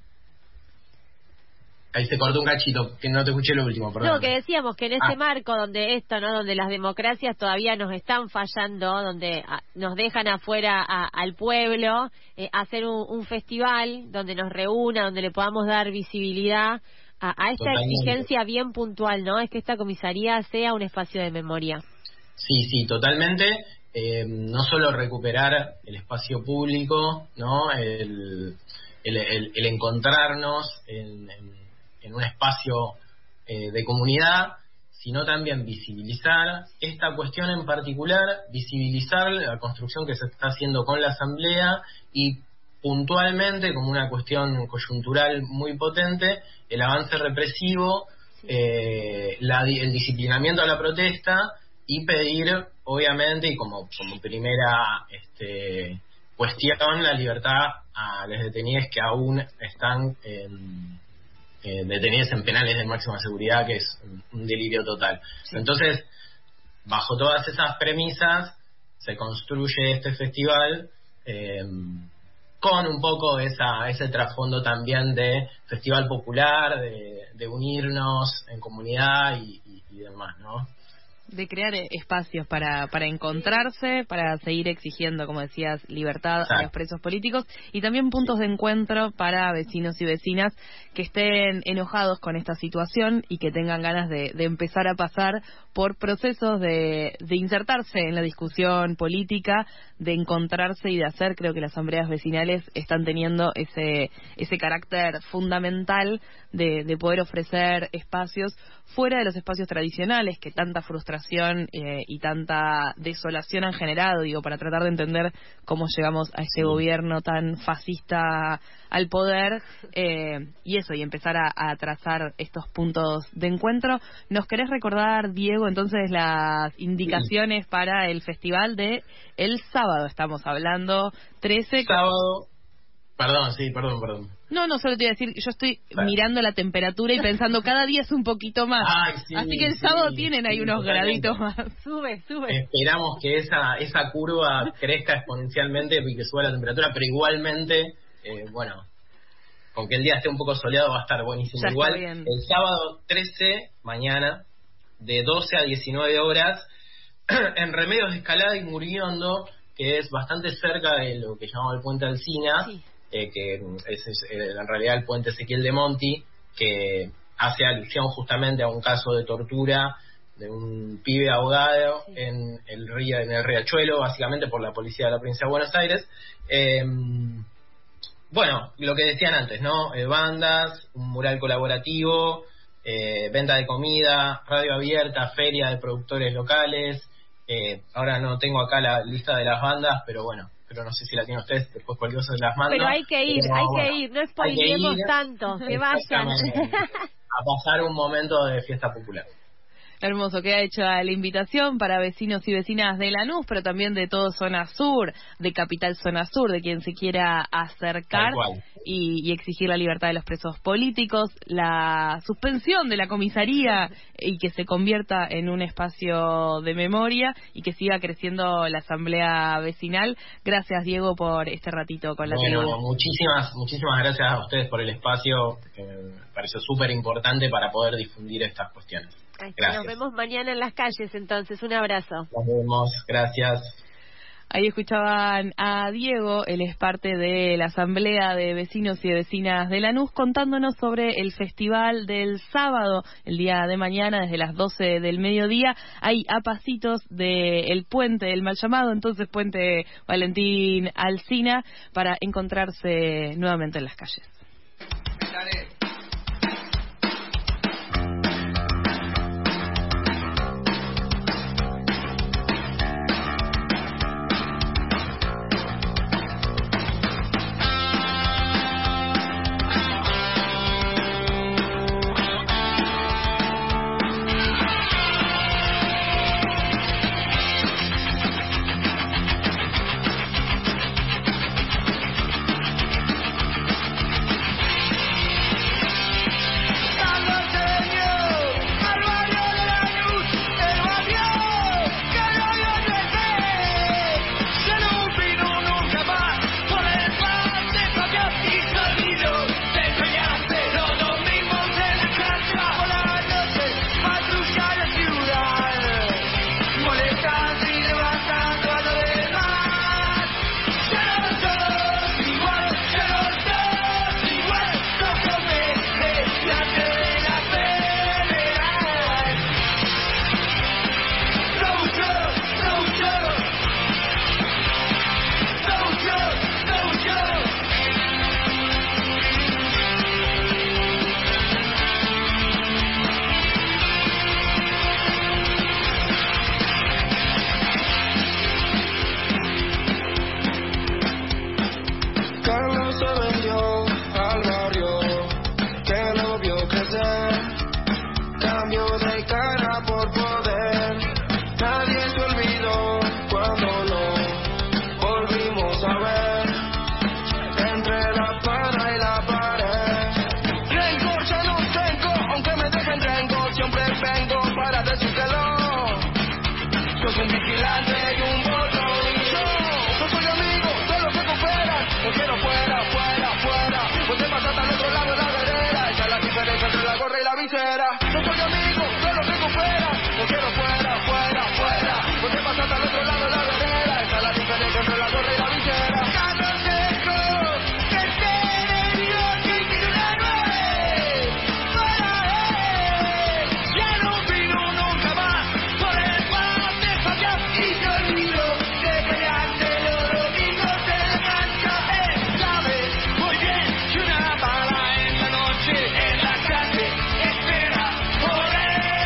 Ahí se cortó un cachito, que no te escuché lo último, perdón. No, que decíamos que en ese marco donde donde las democracias todavía nos están fallando, donde nos dejan afuera al pueblo, hacer un festival donde nos reúna, donde le podamos dar visibilidad a esta exigencia bien puntual, ¿no? Es que esta comisaría sea un espacio de memoria. Sí, totalmente. No solo recuperar el espacio público, ¿no? El encontrarnos en un espacio de comunidad, sino también visibilizar esta cuestión en particular, visibilizar la construcción que se está haciendo con la Asamblea y puntualmente, como una cuestión coyuntural muy potente, el avance represivo, el disciplinamiento a la protesta y pedir, obviamente, y como primera cuestión, la libertad a los detenidos que aún están detenidos en penales de máxima seguridad, que es un delirio total. Entonces, bajo todas esas premisas, se construye este festival con un poco ese trasfondo también de festival popular, de unirnos en comunidad y demás, ¿no? De crear espacios para encontrarse, para seguir exigiendo, como decías, libertad a los presos políticos, y también puntos de encuentro para vecinos y vecinas que estén enojados con esta situación y que tengan ganas de empezar a pasar por procesos de insertarse en la discusión política, de encontrarse y de hacer. Creo que las asambleas vecinales están teniendo ese carácter fundamental de poder ofrecer espacios fuera de los espacios tradicionales que tanta frustración y tanta desolación han generado, para tratar de entender cómo llegamos a este gobierno tan fascista al poder, y empezar a trazar estos puntos de encuentro. ¿Nos querés recordar, Diego, entonces las indicaciones para el festival de el sábado? Estamos hablando 13... Sábado Perdón. No, solo te iba a decir, yo estoy mirando la temperatura y pensando cada día es un poquito más. Sí, así que el sábado tienen ahí unos graditos más. Sube. Esperamos que esa curva crezca exponencialmente y que suba la temperatura, pero igualmente, con que el día esté un poco soleado va a estar buenísimo. Ya igual, está bien. el sábado 13, mañana, de 12 a 19 horas, en Remedios de Escalada y Murguiondo, que es bastante cerca de lo que llamamos el Puente Alsina, que es en realidad el Puente Ezequiel de Monti, que hace alusión justamente a un caso de tortura de un pibe ahogado en el riachuelo, básicamente por la policía de la provincia de Buenos Aires. Lo que decían antes, ¿no? Bandas, un mural colaborativo, venta de comida, radio abierta, feria de productores locales. Ahora no tengo acá la lista de las bandas, pero no sé si la tienen ustedes, después cualquier cosa de las mando. Pero hay que ir, no spoilemos tanto, que vayan. A pasar un momento de fiesta popular. Hermoso, queda hecha la invitación para vecinos y vecinas de Lanús, pero también de todo Zona Sur, de Capital Zona Sur, de quien se quiera acercar y exigir la libertad de los presos políticos, la suspensión de la comisaría y que se convierta en un espacio de memoria y que siga creciendo la asamblea vecinal. Gracias, Diego, por este ratito con la tribu. Muchísimas gracias a ustedes por el espacio, que me pareció súper importante para poder difundir estas cuestiones. Gracias. Nos vemos mañana en las calles, entonces. Un abrazo. Nos vemos. Gracias. Ahí escuchaban a Diego, él es parte de la Asamblea de Vecinos y de Vecinas de Lanús, contándonos sobre el festival del sábado, el día de mañana, desde las 12 del mediodía. Hay a pasitos del puente, del mal llamado, entonces Puente Valentín Alsina, para encontrarse nuevamente en las calles. Dale. Espera, por él.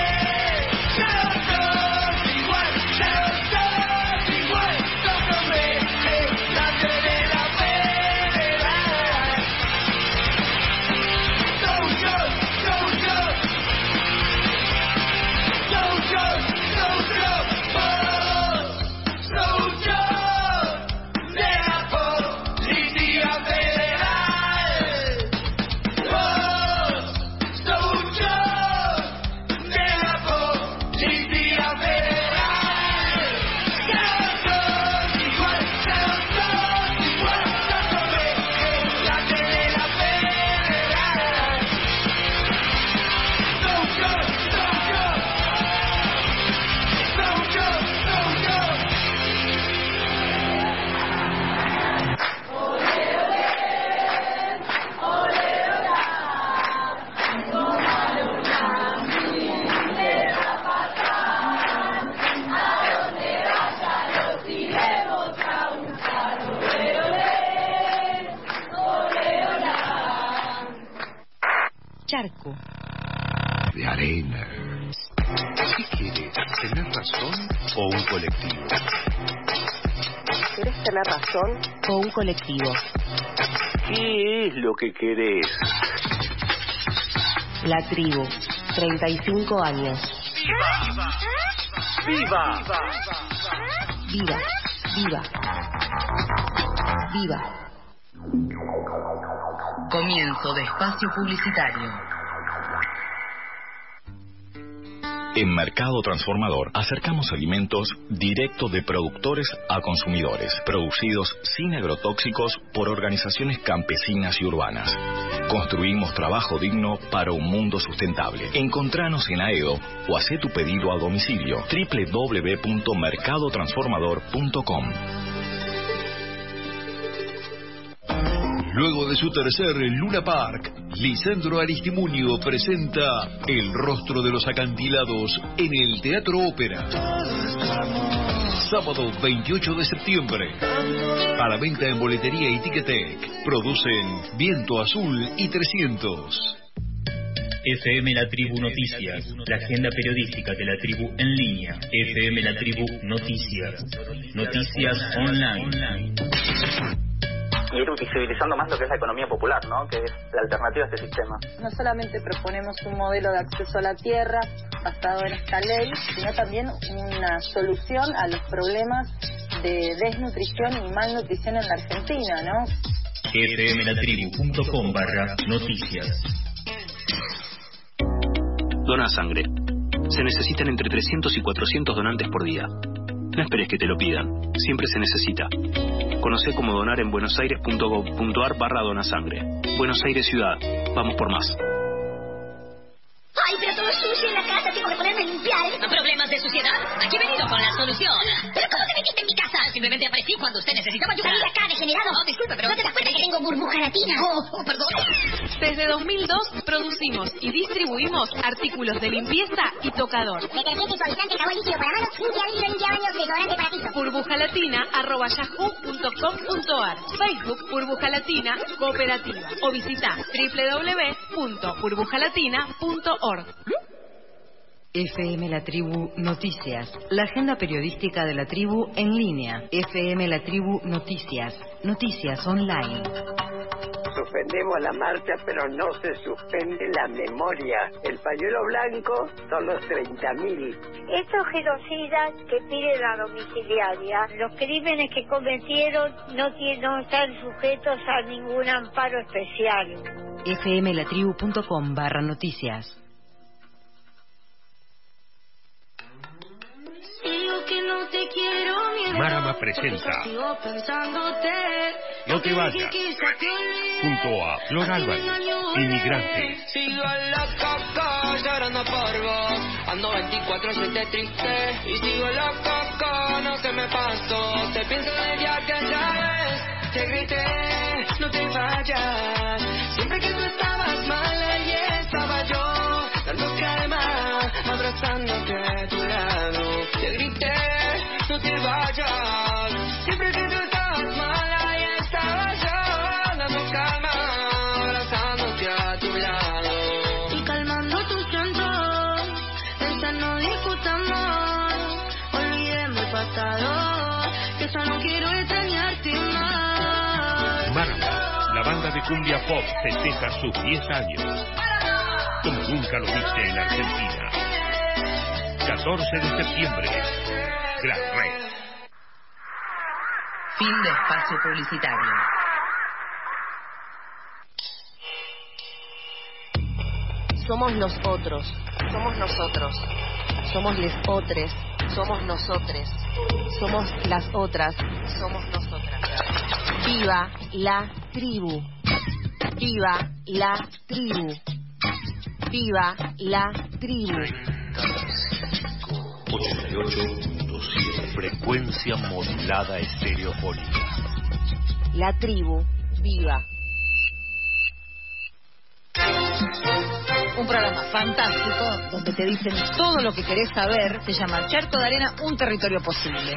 Charco. De arena. ¿Qué quieres? ¿Tener razón o un colectivo? ¿Querés tener razón o un colectivo? ¿Qué es lo que querés? La tribu, 35 años. ¡Viva! ¡Viva! Viva, viva, viva. Comienzo de espacio publicitario. En Mercado Transformador acercamos alimentos directo de productores a consumidores, producidos sin agrotóxicos por organizaciones campesinas y urbanas. Construimos trabajo digno para un mundo sustentable. Encontranos en Aedo o hacé tu pedido a domicilio www.mercadotransformador.com. Luego de su tercer Luna Park, Lisandro Aristimuño presenta El rostro de los acantilados en el Teatro Ópera. Sábado 28 de septiembre. A la venta en boletería y Ticketek. Producen Viento Azul y 300. FM La Tribu Noticias, la agenda periodística de la tribu en línea. FM La Tribu Noticias, noticias online. Y ir visibilizando más lo que es la economía popular, ¿no? Que es la alternativa a este sistema. No solamente proponemos un modelo de acceso a la tierra basado en esta ley, sino también una solución a los problemas de desnutrición y malnutrición en la Argentina, ¿no? fmlatribu.com/noticias. Dona sangre. Se necesitan entre 300 y 400 donantes por día. No esperes que te lo pidan. Siempre se necesita. Conoce cómo donar en buenosaires.gov.ar/donasangre. Buenos Aires Ciudad. Vamos por más. Ay, pero todo es sucio en la casa, tengo que ponerme a limpiar. ¿Problemas de suciedad? Aquí he venido con la solución. ¿Pero cómo te metiste en mi casa? Simplemente aparecí cuando usted necesitaba ayuda. Salí acá, degenerado. Oh, disculpe, pero ¿no te das cuenta que tengo burbuja latina? Oh, perdón. Desde 2002 producimos y distribuimos artículos de limpieza y tocador. Detergente, suavizante, jabón líquido para manos, limpia vidrio, limpia baños, desodorante para piso. burbujalatina@yahoo.com.ar. Facebook Burbuja Latina Cooperativa. O visita www.burbujalatina.org. FM La Tribu Noticias, la agenda periodística de la tribu en línea. FM La Tribu Noticias, noticias online. Suspendemos la marcha, pero no se suspende la memoria. El pañuelo blanco son los 30.000. Estos genocidas que piden la domiciliaria, los crímenes que cometieron no están sujetos a ningún amparo especial. fmlatribu.com/noticias. Marama presenta No te vayas, junto a Flor Álvarez, Inmigrante. Sigo en la caca, llorando por vos. Ando 24/7 triste y sigo en la caca, no se me pasó. Te pienso del día que ya ves, te grité, no te vayas. Siempre que tú estabas mal, allí estaba yo, dando calma, abrazándote a tu lado. Te grité, no te vayas. Siempre que tú estabas mal, ahí estaba yo, dando calma, abrazándote a tu lado. Y calmando tu llanto, esta no discutamos. Olvidemos el pasado, que ya no quiero extrañarte más. Marama, la banda de cumbia pop festeja sus 10 años. Como nunca lo viste en Argentina. 14 de septiembre. Gran Red. Fin de espacio publicitario. Somos los otros, somos nosotros, somos les otres, somos nosotres, somos las otras, somos nosotras. Viva la tribu, viva la tribu. Viva la tribu. 88.7 frecuencia modulada estereofónica. La tribu, viva. Un programa fantástico donde te dicen todo lo que querés saber. Se llama Charco de Arena, un territorio posible.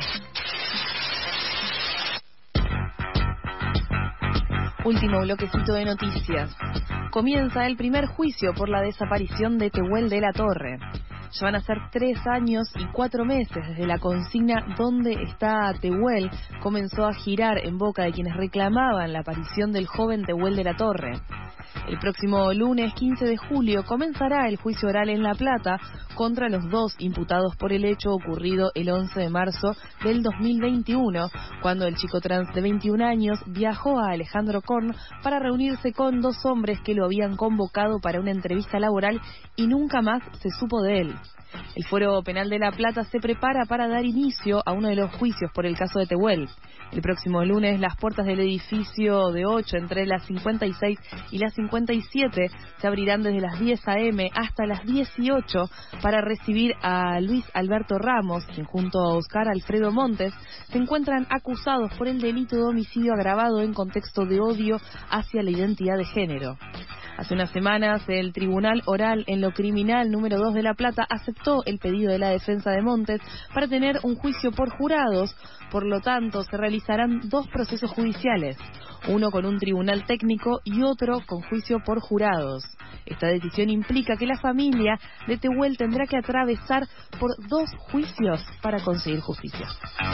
Último bloquecito de noticias. Comienza el primer juicio por la desaparición de Tehuel de la Torre. Ya van a ser 3 años y 4 meses desde la consigna ¿Dónde está Tehuel? Comenzó a girar en boca de quienes reclamaban la aparición del joven Tehuel de la Torre. El próximo lunes 15 de julio comenzará el juicio oral en La Plata contra los 2 imputados por el hecho ocurrido el 11 de marzo del 2021, cuando el chico trans de 21 años viajó a Alejandro Korn para reunirse con 2 hombres que lo habían convocado para una entrevista laboral y nunca más se supo de él. El Fuero Penal de La Plata se prepara para dar inicio a uno de los juicios por el caso de Tehuel. El próximo lunes las puertas del edificio de 8 entre las 56 y las 57 se abrirán desde las 10 a.m. hasta las 18 para recibir a Luis Alberto Ramos, quien junto a Oscar Alfredo Montes se encuentran acusados por el delito de homicidio agravado en contexto de odio hacia la identidad de género. Hace unas semanas, el Tribunal Oral en lo Criminal número 2 de La Plata aceptó el pedido de la defensa de Montes para tener un juicio por jurados. Por lo tanto, se realizarán 2 procesos judiciales, uno con un tribunal técnico y otro con juicio por jurados. Esta decisión implica que la familia de Tehuel tendrá que atravesar por 2 juicios para conseguir justicia.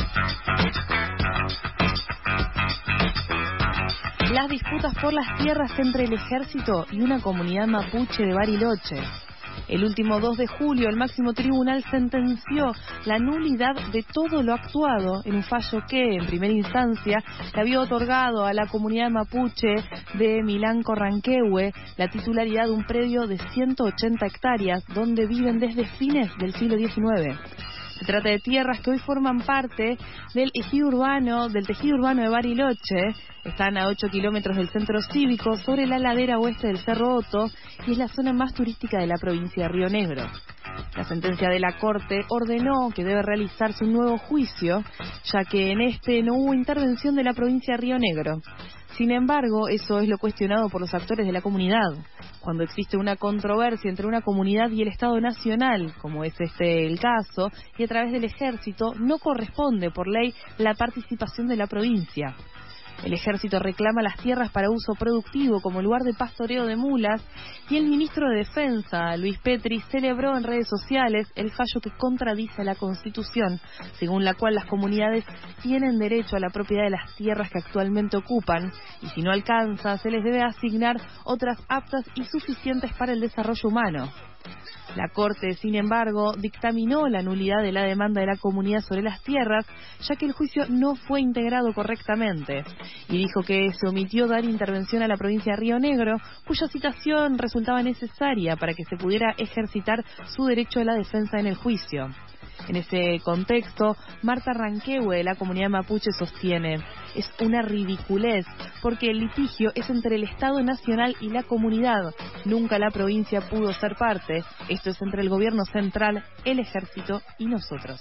Las disputas por las tierras entre el ejército y una comunidad mapuche de Bariloche. El último 2 de julio, el máximo tribunal sentenció la nulidad de todo lo actuado en un fallo que, en primera instancia, le había otorgado a la comunidad mapuche de Milanco Ranquehue la titularidad de un predio de 180 hectáreas donde viven desde fines del siglo XIX. Se trata de tierras que hoy forman parte del tejido urbano de Bariloche. Están a 8 kilómetros del centro cívico, sobre la ladera oeste del Cerro Otto, y es la zona más turística de la provincia de Río Negro. La sentencia de la Corte ordenó que debe realizarse un nuevo juicio, ya que en este no hubo intervención de la provincia de Río Negro. Sin embargo, eso es lo cuestionado por los actores de la comunidad. Cuando existe una controversia entre una comunidad y el Estado Nacional, como es el caso, y a través del ejército, no corresponde por ley la participación de la provincia. El ejército reclama las tierras para uso productivo como lugar de pastoreo de mulas, y el ministro de Defensa, Luis Petri, celebró en redes sociales el fallo que contradice la Constitución, según la cual las comunidades tienen derecho a la propiedad de las tierras que actualmente ocupan, y si no alcanza, se les debe asignar otras aptas y suficientes para el desarrollo humano. La Corte, sin embargo, dictaminó la nulidad de la demanda de la comunidad sobre las tierras, ya que el juicio no fue integrado correctamente, y dijo que se omitió dar intervención a la provincia de Río Negro, cuya citación resultaba necesaria para que se pudiera ejercitar su derecho a la defensa en el juicio. En ese contexto, Marta Ranquehue de la comunidad mapuche sostiene: es una ridiculez, porque el litigio es entre el Estado Nacional y la comunidad. Nunca la provincia pudo ser parte. Esto es entre el gobierno central, el ejército y nosotros.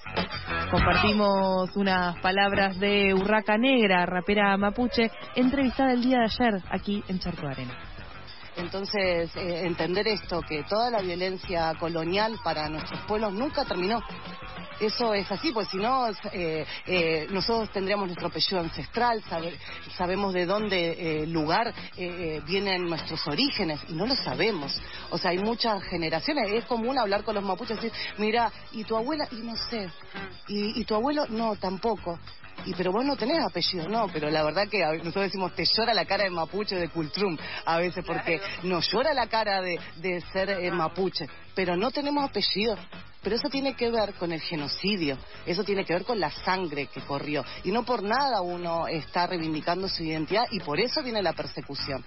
Compartimos unas palabras de Urraca Negra, rapera mapuche, entrevistada el día de ayer aquí en Charco de Arena. Entonces, entender esto, que toda la violencia colonial para nuestros pueblos nunca terminó. Eso es así, pues si no, nosotros tendríamos nuestro apellido ancestral, sabemos de dónde lugar vienen nuestros orígenes, y no lo sabemos. O sea, hay muchas generaciones, es común hablar con los mapuches y decir, mira, ¿y tu abuela? Y no sé. ¿Y tu abuelo? No, tampoco. Pero vos no tenés apellido, no, pero la verdad que nosotros decimos, te llora la cara de mapuche, de cultrum, a veces, porque nos llora la cara de ser mapuche, pero no tenemos apellido. Pero eso tiene que ver con el genocidio, eso tiene que ver con la sangre que corrió, y no por nada uno está reivindicando su identidad, y por eso viene la persecución.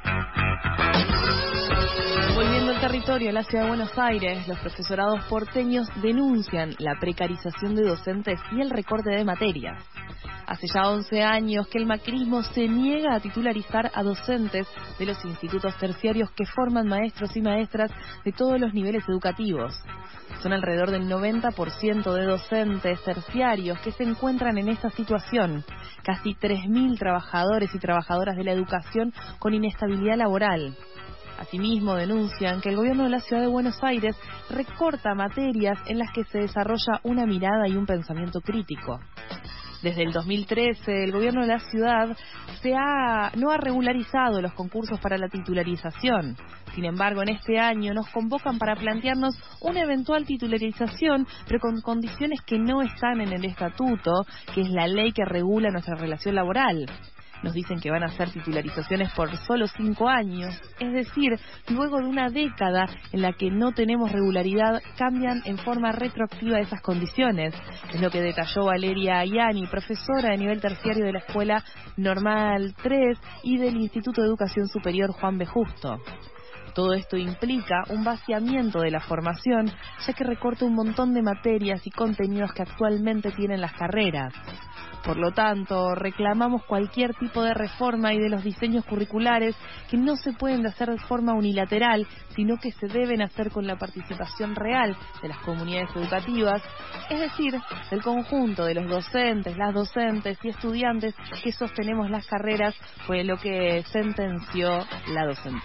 Volviendo al territorio, en la ciudad de Buenos Aires, los profesorados porteños denuncian la precarización de docentes y el recorte de materias. Hace ya 11 años que el macrismo se niega a titularizar a docentes de los institutos terciarios que forman maestros y maestras de todos los niveles educativos. Son alrededor del 90% de docentes terciarios que se encuentran en esta situación. Casi 3.000 trabajadores y trabajadoras de la educación con inestabilidad laboral. Asimismo, denuncian que el gobierno de la Ciudad de Buenos Aires recorta materias en las que se desarrolla una mirada y un pensamiento crítico. Desde el 2013, el gobierno de la ciudad no ha regularizado los concursos para la titularización. Sin embargo, en este año nos convocan para plantearnos una eventual titularización, pero con condiciones que no están en el estatuto, que es la ley que regula nuestra relación laboral. Nos dicen que van a hacer titularizaciones por solo 5 años, es decir, luego de una década en la que no tenemos regularidad, cambian en forma retroactiva esas condiciones. Es lo que detalló Valeria Ayani, profesora de nivel terciario de la Escuela Normal 3 y del Instituto de Educación Superior Juan B. Justo. Todo esto implica un vaciamiento de la formación, ya que recorta un montón de materias y contenidos que actualmente tienen las carreras. Por lo tanto, reclamamos cualquier tipo de reforma y de los diseños curriculares que no se pueden hacer de forma unilateral, sino que se deben hacer con la participación real de las comunidades educativas, es decir, del conjunto de los docentes, las docentes y estudiantes que sostenemos las carreras, fue lo que sentenció la docente.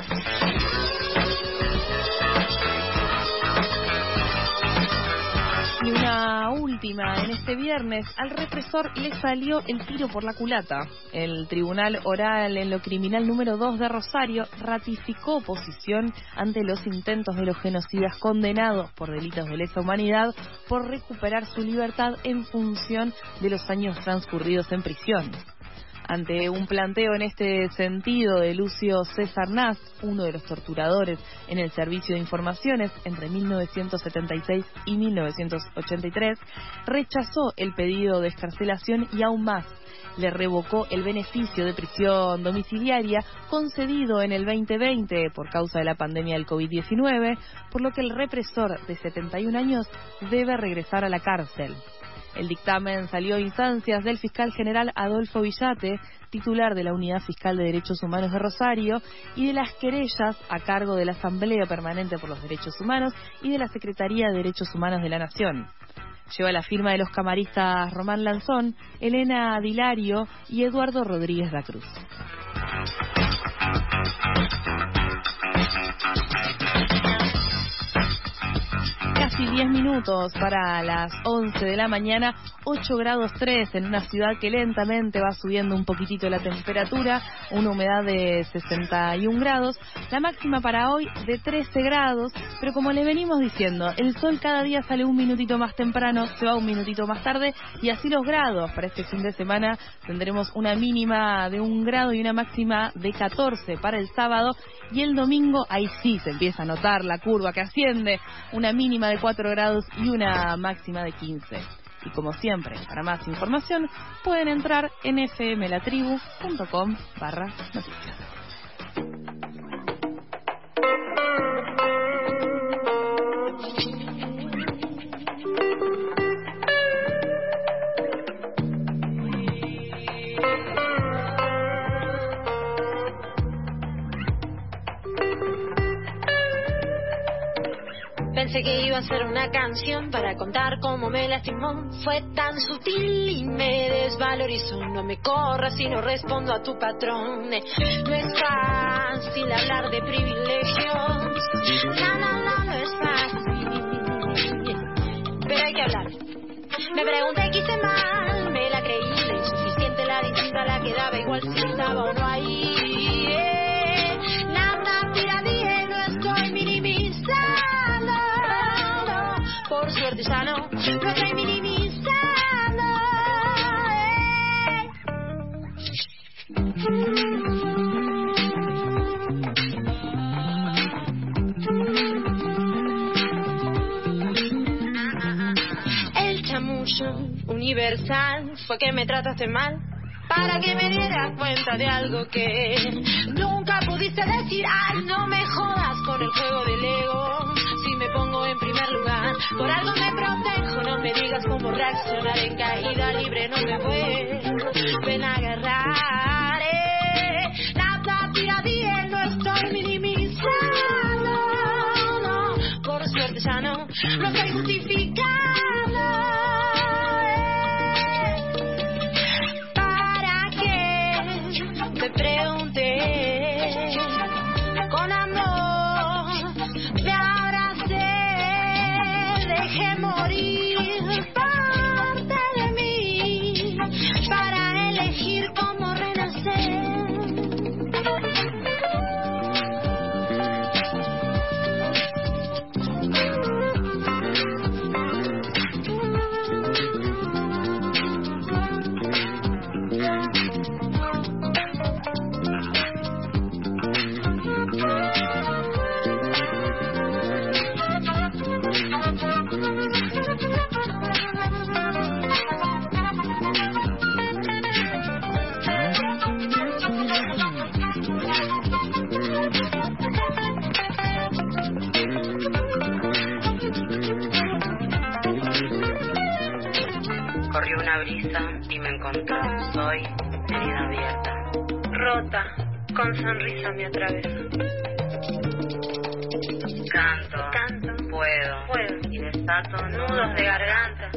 Y una última, en este viernes, al represor le salió el tiro por la culata. El Tribunal Oral en lo Criminal número 2 de Rosario ratificó posición ante los intentos de los genocidas condenados por delitos de lesa humanidad por recuperar su libertad en función de los años transcurridos en prisión. Ante un planteo en este sentido de Lucio César Naz, uno de los torturadores en el Servicio de Informaciones entre 1976 y 1983, rechazó el pedido de excarcelación y aún más, le revocó el beneficio de prisión domiciliaria concedido en el 2020 por causa de la pandemia del COVID-19, por lo que el represor de 71 años debe regresar a la cárcel. El dictamen salió a instancias del fiscal general Adolfo Villate, titular de la Unidad Fiscal de Derechos Humanos de Rosario, y de las querellas a cargo de la Asamblea Permanente por los Derechos Humanos y de la Secretaría de Derechos Humanos de la Nación. Lleva la firma de los camaristas Román Lanzón, Elena Dilario y Eduardo Rodríguez da Cruz. Casi 10 minutos para las 11 de la mañana, 8 grados 3 en una ciudad que lentamente va subiendo un poquitito la temperatura, una humedad de 61 grados, la máxima para hoy de 13 grados, pero como les venimos diciendo, el sol cada día sale un minutito más temprano, se va un minutito más tarde, y así los grados. Para este fin de semana tendremos una mínima de 1 grado y una máxima de 14 para el sábado, y el domingo ahí sí se empieza a notar la curva que asciende, una mínima de 4 grados y una máxima de 15. Y como siempre, para más información, pueden entrar en fmlatribu.com/noticias. Pensé que iba a ser una canción para contar cómo me lastimó. Fue tan sutil y me desvalorizó. No me corras y no respondo a tu patrón. No es fácil hablar de privilegios. No es fácil. Pero hay que hablar. Me pregunté qué hice mal. Me la creí, la insuficiente, la distinta, la que daba igual si estaba o no ahí. Nada, mira, dije, no estoy minimizando. Por suerte ya no estoy minimizando. El chamullo universal fue que me trataste mal, para que me diera cuenta de algo que nunca pudiste decir. Ay, no me jodas con el juego del ego. Si me pongo en primer lugar, por algo me protejo, no me me digas cómo reaccionar en caída libre, no me vuelven a agarrar. La partida bien, no estoy minimizando, no, por suerte ya no estoy justificando. Para que te pregunté con amor, me abracé, dejé morir parte de mí para elegir cómo renacer. Corrió una brisa y me encontró. Soy herida abierta, Rota, con sonrisa me atraviesa. Canto, puedo, y desato nudos de garganta.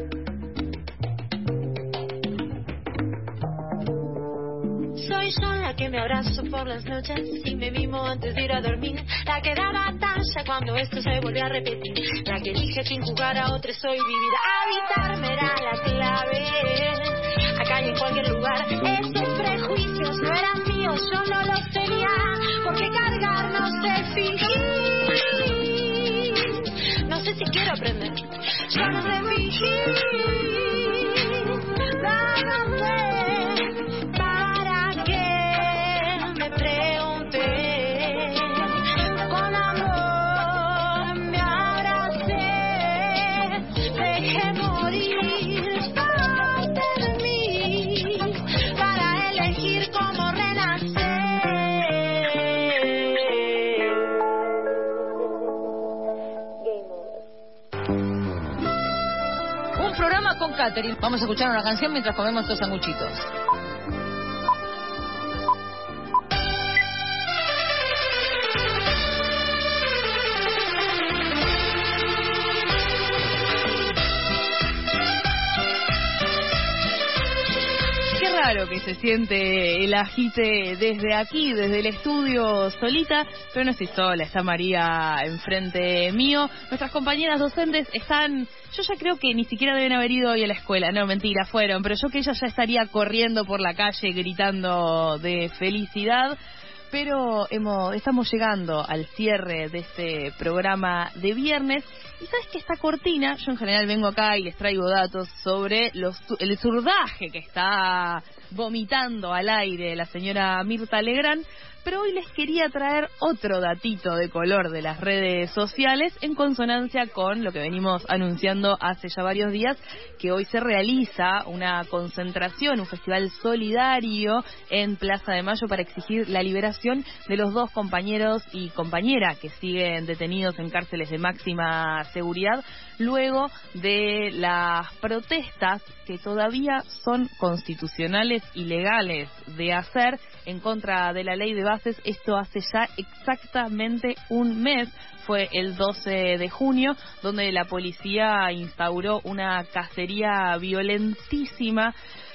Soy yo la que me abrazo por las noches y me mimo antes de ir a dormir. La que da batalla cuando esto se vuelve a repetir. La que elige sin jugar a otro soy vivir. Habitarme era la clave. Acá y en cualquier lugar. Esos prejuicios no eran míos, yo no los tenía. Porque cargarnos de fingir. No sé si quiero aprender. Yo no sé fingir. No sé. Con Catherine. Vamos a escuchar una canción mientras comemos estos sanguchitos. Qué raro que se siente el agite desde aquí, desde el estudio solita, pero no estoy sola, está María enfrente mío. Nuestras compañeras docentes están... Yo ya creo que ni siquiera deben haber ido hoy a la escuela, no, mentira, fueron, pero yo que ella ya estaría corriendo por la calle gritando de felicidad. Pero estamos llegando al cierre de este programa de viernes. Y sabes que esta cortina, yo en general vengo acá y les traigo datos sobre el zurdaje que está vomitando al aire la señora Mirta Legrand. Pero hoy les quería traer otro datito de color de las redes sociales en consonancia con lo que venimos anunciando hace ya varios días, que hoy se realiza una concentración, un festival solidario en Plaza de Mayo para exigir la liberación de los 2 compañeros y compañera que siguen detenidos en cárceles de máxima seguridad luego de las protestas que todavía son constitucionales y legales de hacer en contra de la ley de bases. Esto hace ya exactamente un mes, fue el 12 de junio, donde la policía instauró una cacería violentísima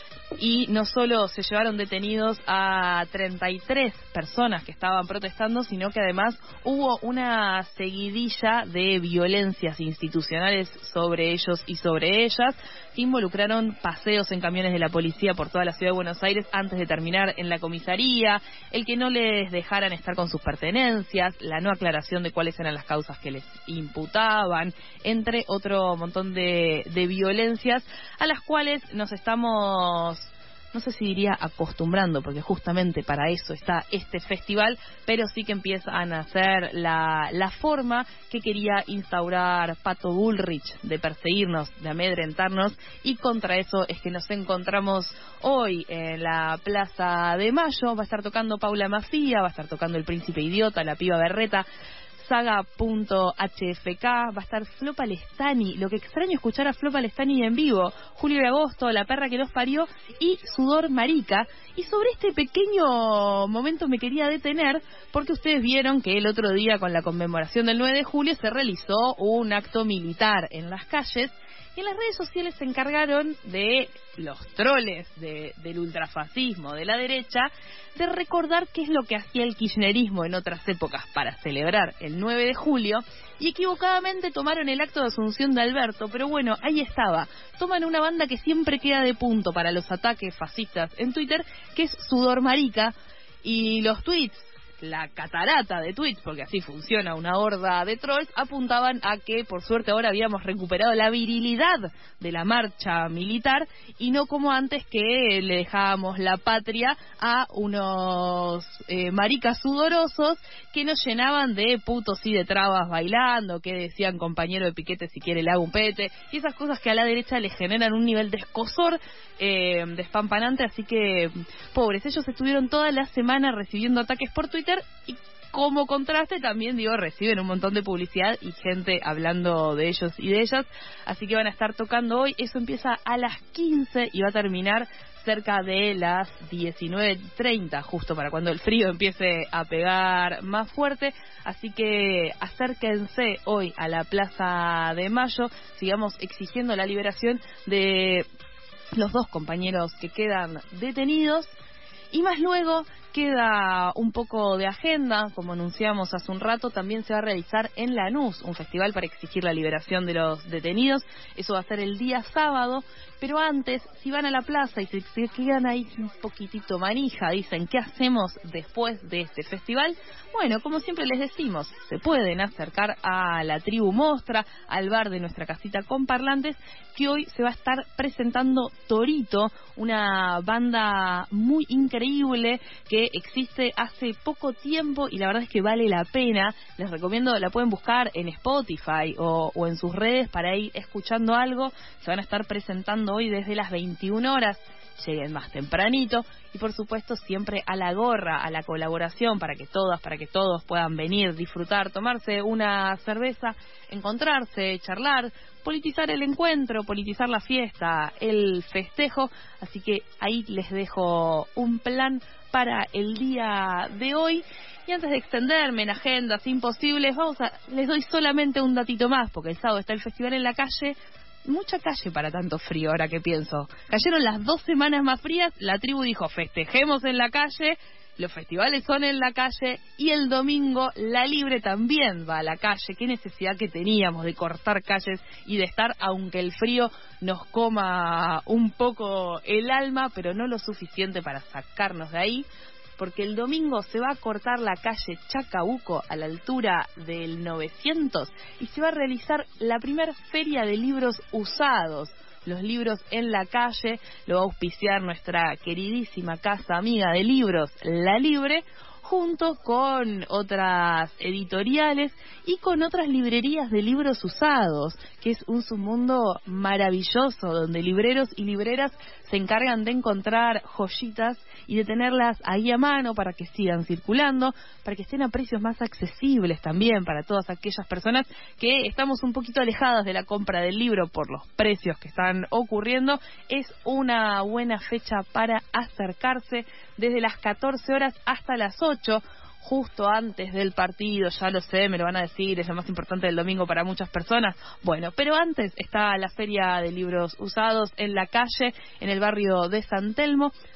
y no solo se llevaron detenidos a 33 personas que estaban protestando, sino que además hubo una seguidilla de violencias institucionales sobre ellos y sobre ellas, que involucraron paseos en camiones de la policía por toda la ciudad de Buenos Aires antes de terminar en la comisaría, el que no les dejaran estar con sus pertenencias, la no aclaración de cuáles eran las causas que les imputaban, entre otro montón de violencias a las cuales nos estamos, no sé si diría acostumbrando, porque justamente para eso está este festival, pero sí que empiezan a hacer la forma que quería instaurar Pato Bullrich de perseguirnos, de amedrentarnos, y contra eso es que nos encontramos hoy en la Plaza de Mayo. Va a estar tocando Paula Macía, va a estar tocando El Príncipe Idiota, La Piba Berreta. saga.hfk, va a estar Flo Palestani, lo que extraño escuchar a Flo Palestani en vivo, Julio de Agosto, La perra que los parió y Sudor Marica. Y sobre este pequeño momento me quería detener porque ustedes vieron que el otro día con la conmemoración del 9 de julio se realizó un acto militar en las calles. Y en las redes sociales se encargaron de los troles del ultrafascismo de la derecha de recordar qué es lo que hacía el kirchnerismo en otras épocas para celebrar el 9 de julio y equivocadamente tomaron el acto de asunción de Alberto, pero bueno, ahí estaba. Toman una banda que siempre queda de punto para los ataques fascistas en Twitter, que es Sudor Marica, y los tweets, la catarata de tweets, porque así funciona una horda de trolls, apuntaban a que por suerte ahora habíamos recuperado la virilidad de la marcha militar y no como antes que le dejábamos la patria a unos maricas sudorosos que nos llenaban de putos y de trabas bailando, que decían compañero de piquete si quiere le hago un pete, y esas cosas que a la derecha les generan un nivel de escozor despampanante. Así que pobres, ellos estuvieron toda la semana recibiendo ataques por Twitter y como contraste también, reciben un montón de publicidad y gente hablando de ellos y de ellas, así que van a estar tocando hoy. Eso empieza a las 15 y va a terminar cerca de las 19:30, justo para cuando el frío empiece a pegar más fuerte. Así que acérquense hoy a la Plaza de Mayo, sigamos exigiendo la liberación de los 2 compañeros que quedan detenidos. Y más luego queda un poco de agenda, como anunciamos hace un rato, también se va a realizar en Lanús un festival para exigir la liberación de los detenidos. Eso va a ser el día sábado, pero antes, si van a la plaza y se quedan ahí un poquitito manija, dicen, ¿qué hacemos después de este festival? Bueno, como siempre les decimos, se pueden acercar a la Tribu Mostra, al bar de nuestra casita con parlantes, que hoy se va a estar presentando Torito, una banda muy increíble que existe hace poco tiempo y la verdad es que vale la pena. Les recomiendo, la pueden buscar en Spotify o en sus redes para ir escuchando algo. Se van a estar presentando hoy desde las 21 horas. Lleguen más tempranito y por supuesto siempre a la gorra, a la colaboración para que todos puedan venir, disfrutar, tomarse una cerveza, encontrarse, charlar, politizar el encuentro, politizar la fiesta, el festejo. Así que ahí les dejo un plan para el día de hoy. Y antes de extenderme en agendas imposibles, les doy solamente un datito más, porque el sábado está el festival en la calle. Mucha calle para tanto frío, ahora que pienso. Cayeron las 2 semanas más frías, la tribu dijo, festejemos en la calle, los festivales son en la calle, y el domingo La Libre también va a la calle. Qué necesidad que teníamos de cortar calles y de estar, aunque el frío nos coma un poco el alma, pero no lo suficiente para sacarnos de ahí. Porque el domingo se va a cortar la calle Chacabuco a la altura del 900 y se va a realizar la primera feria de libros usados. Los libros en la calle lo va a auspiciar nuestra queridísima casa amiga de libros, La Libre, junto con otras editoriales y con otras librerías de libros usados, que es un submundo maravilloso donde libreros y libreras se encargan de encontrar joyitas y de tenerlas ahí a mano para que sigan circulando, para que estén a precios más accesibles también para todas aquellas personas que estamos un poquito alejadas de la compra del libro por los precios que están ocurriendo. Es una buena fecha para acercarse desde las 14 horas hasta las 8, justo antes del partido. Ya lo sé, me lo van a decir, es lo más importante del domingo para muchas personas. Bueno, pero antes está la feria de libros usados en la calle, en el barrio de San Telmo.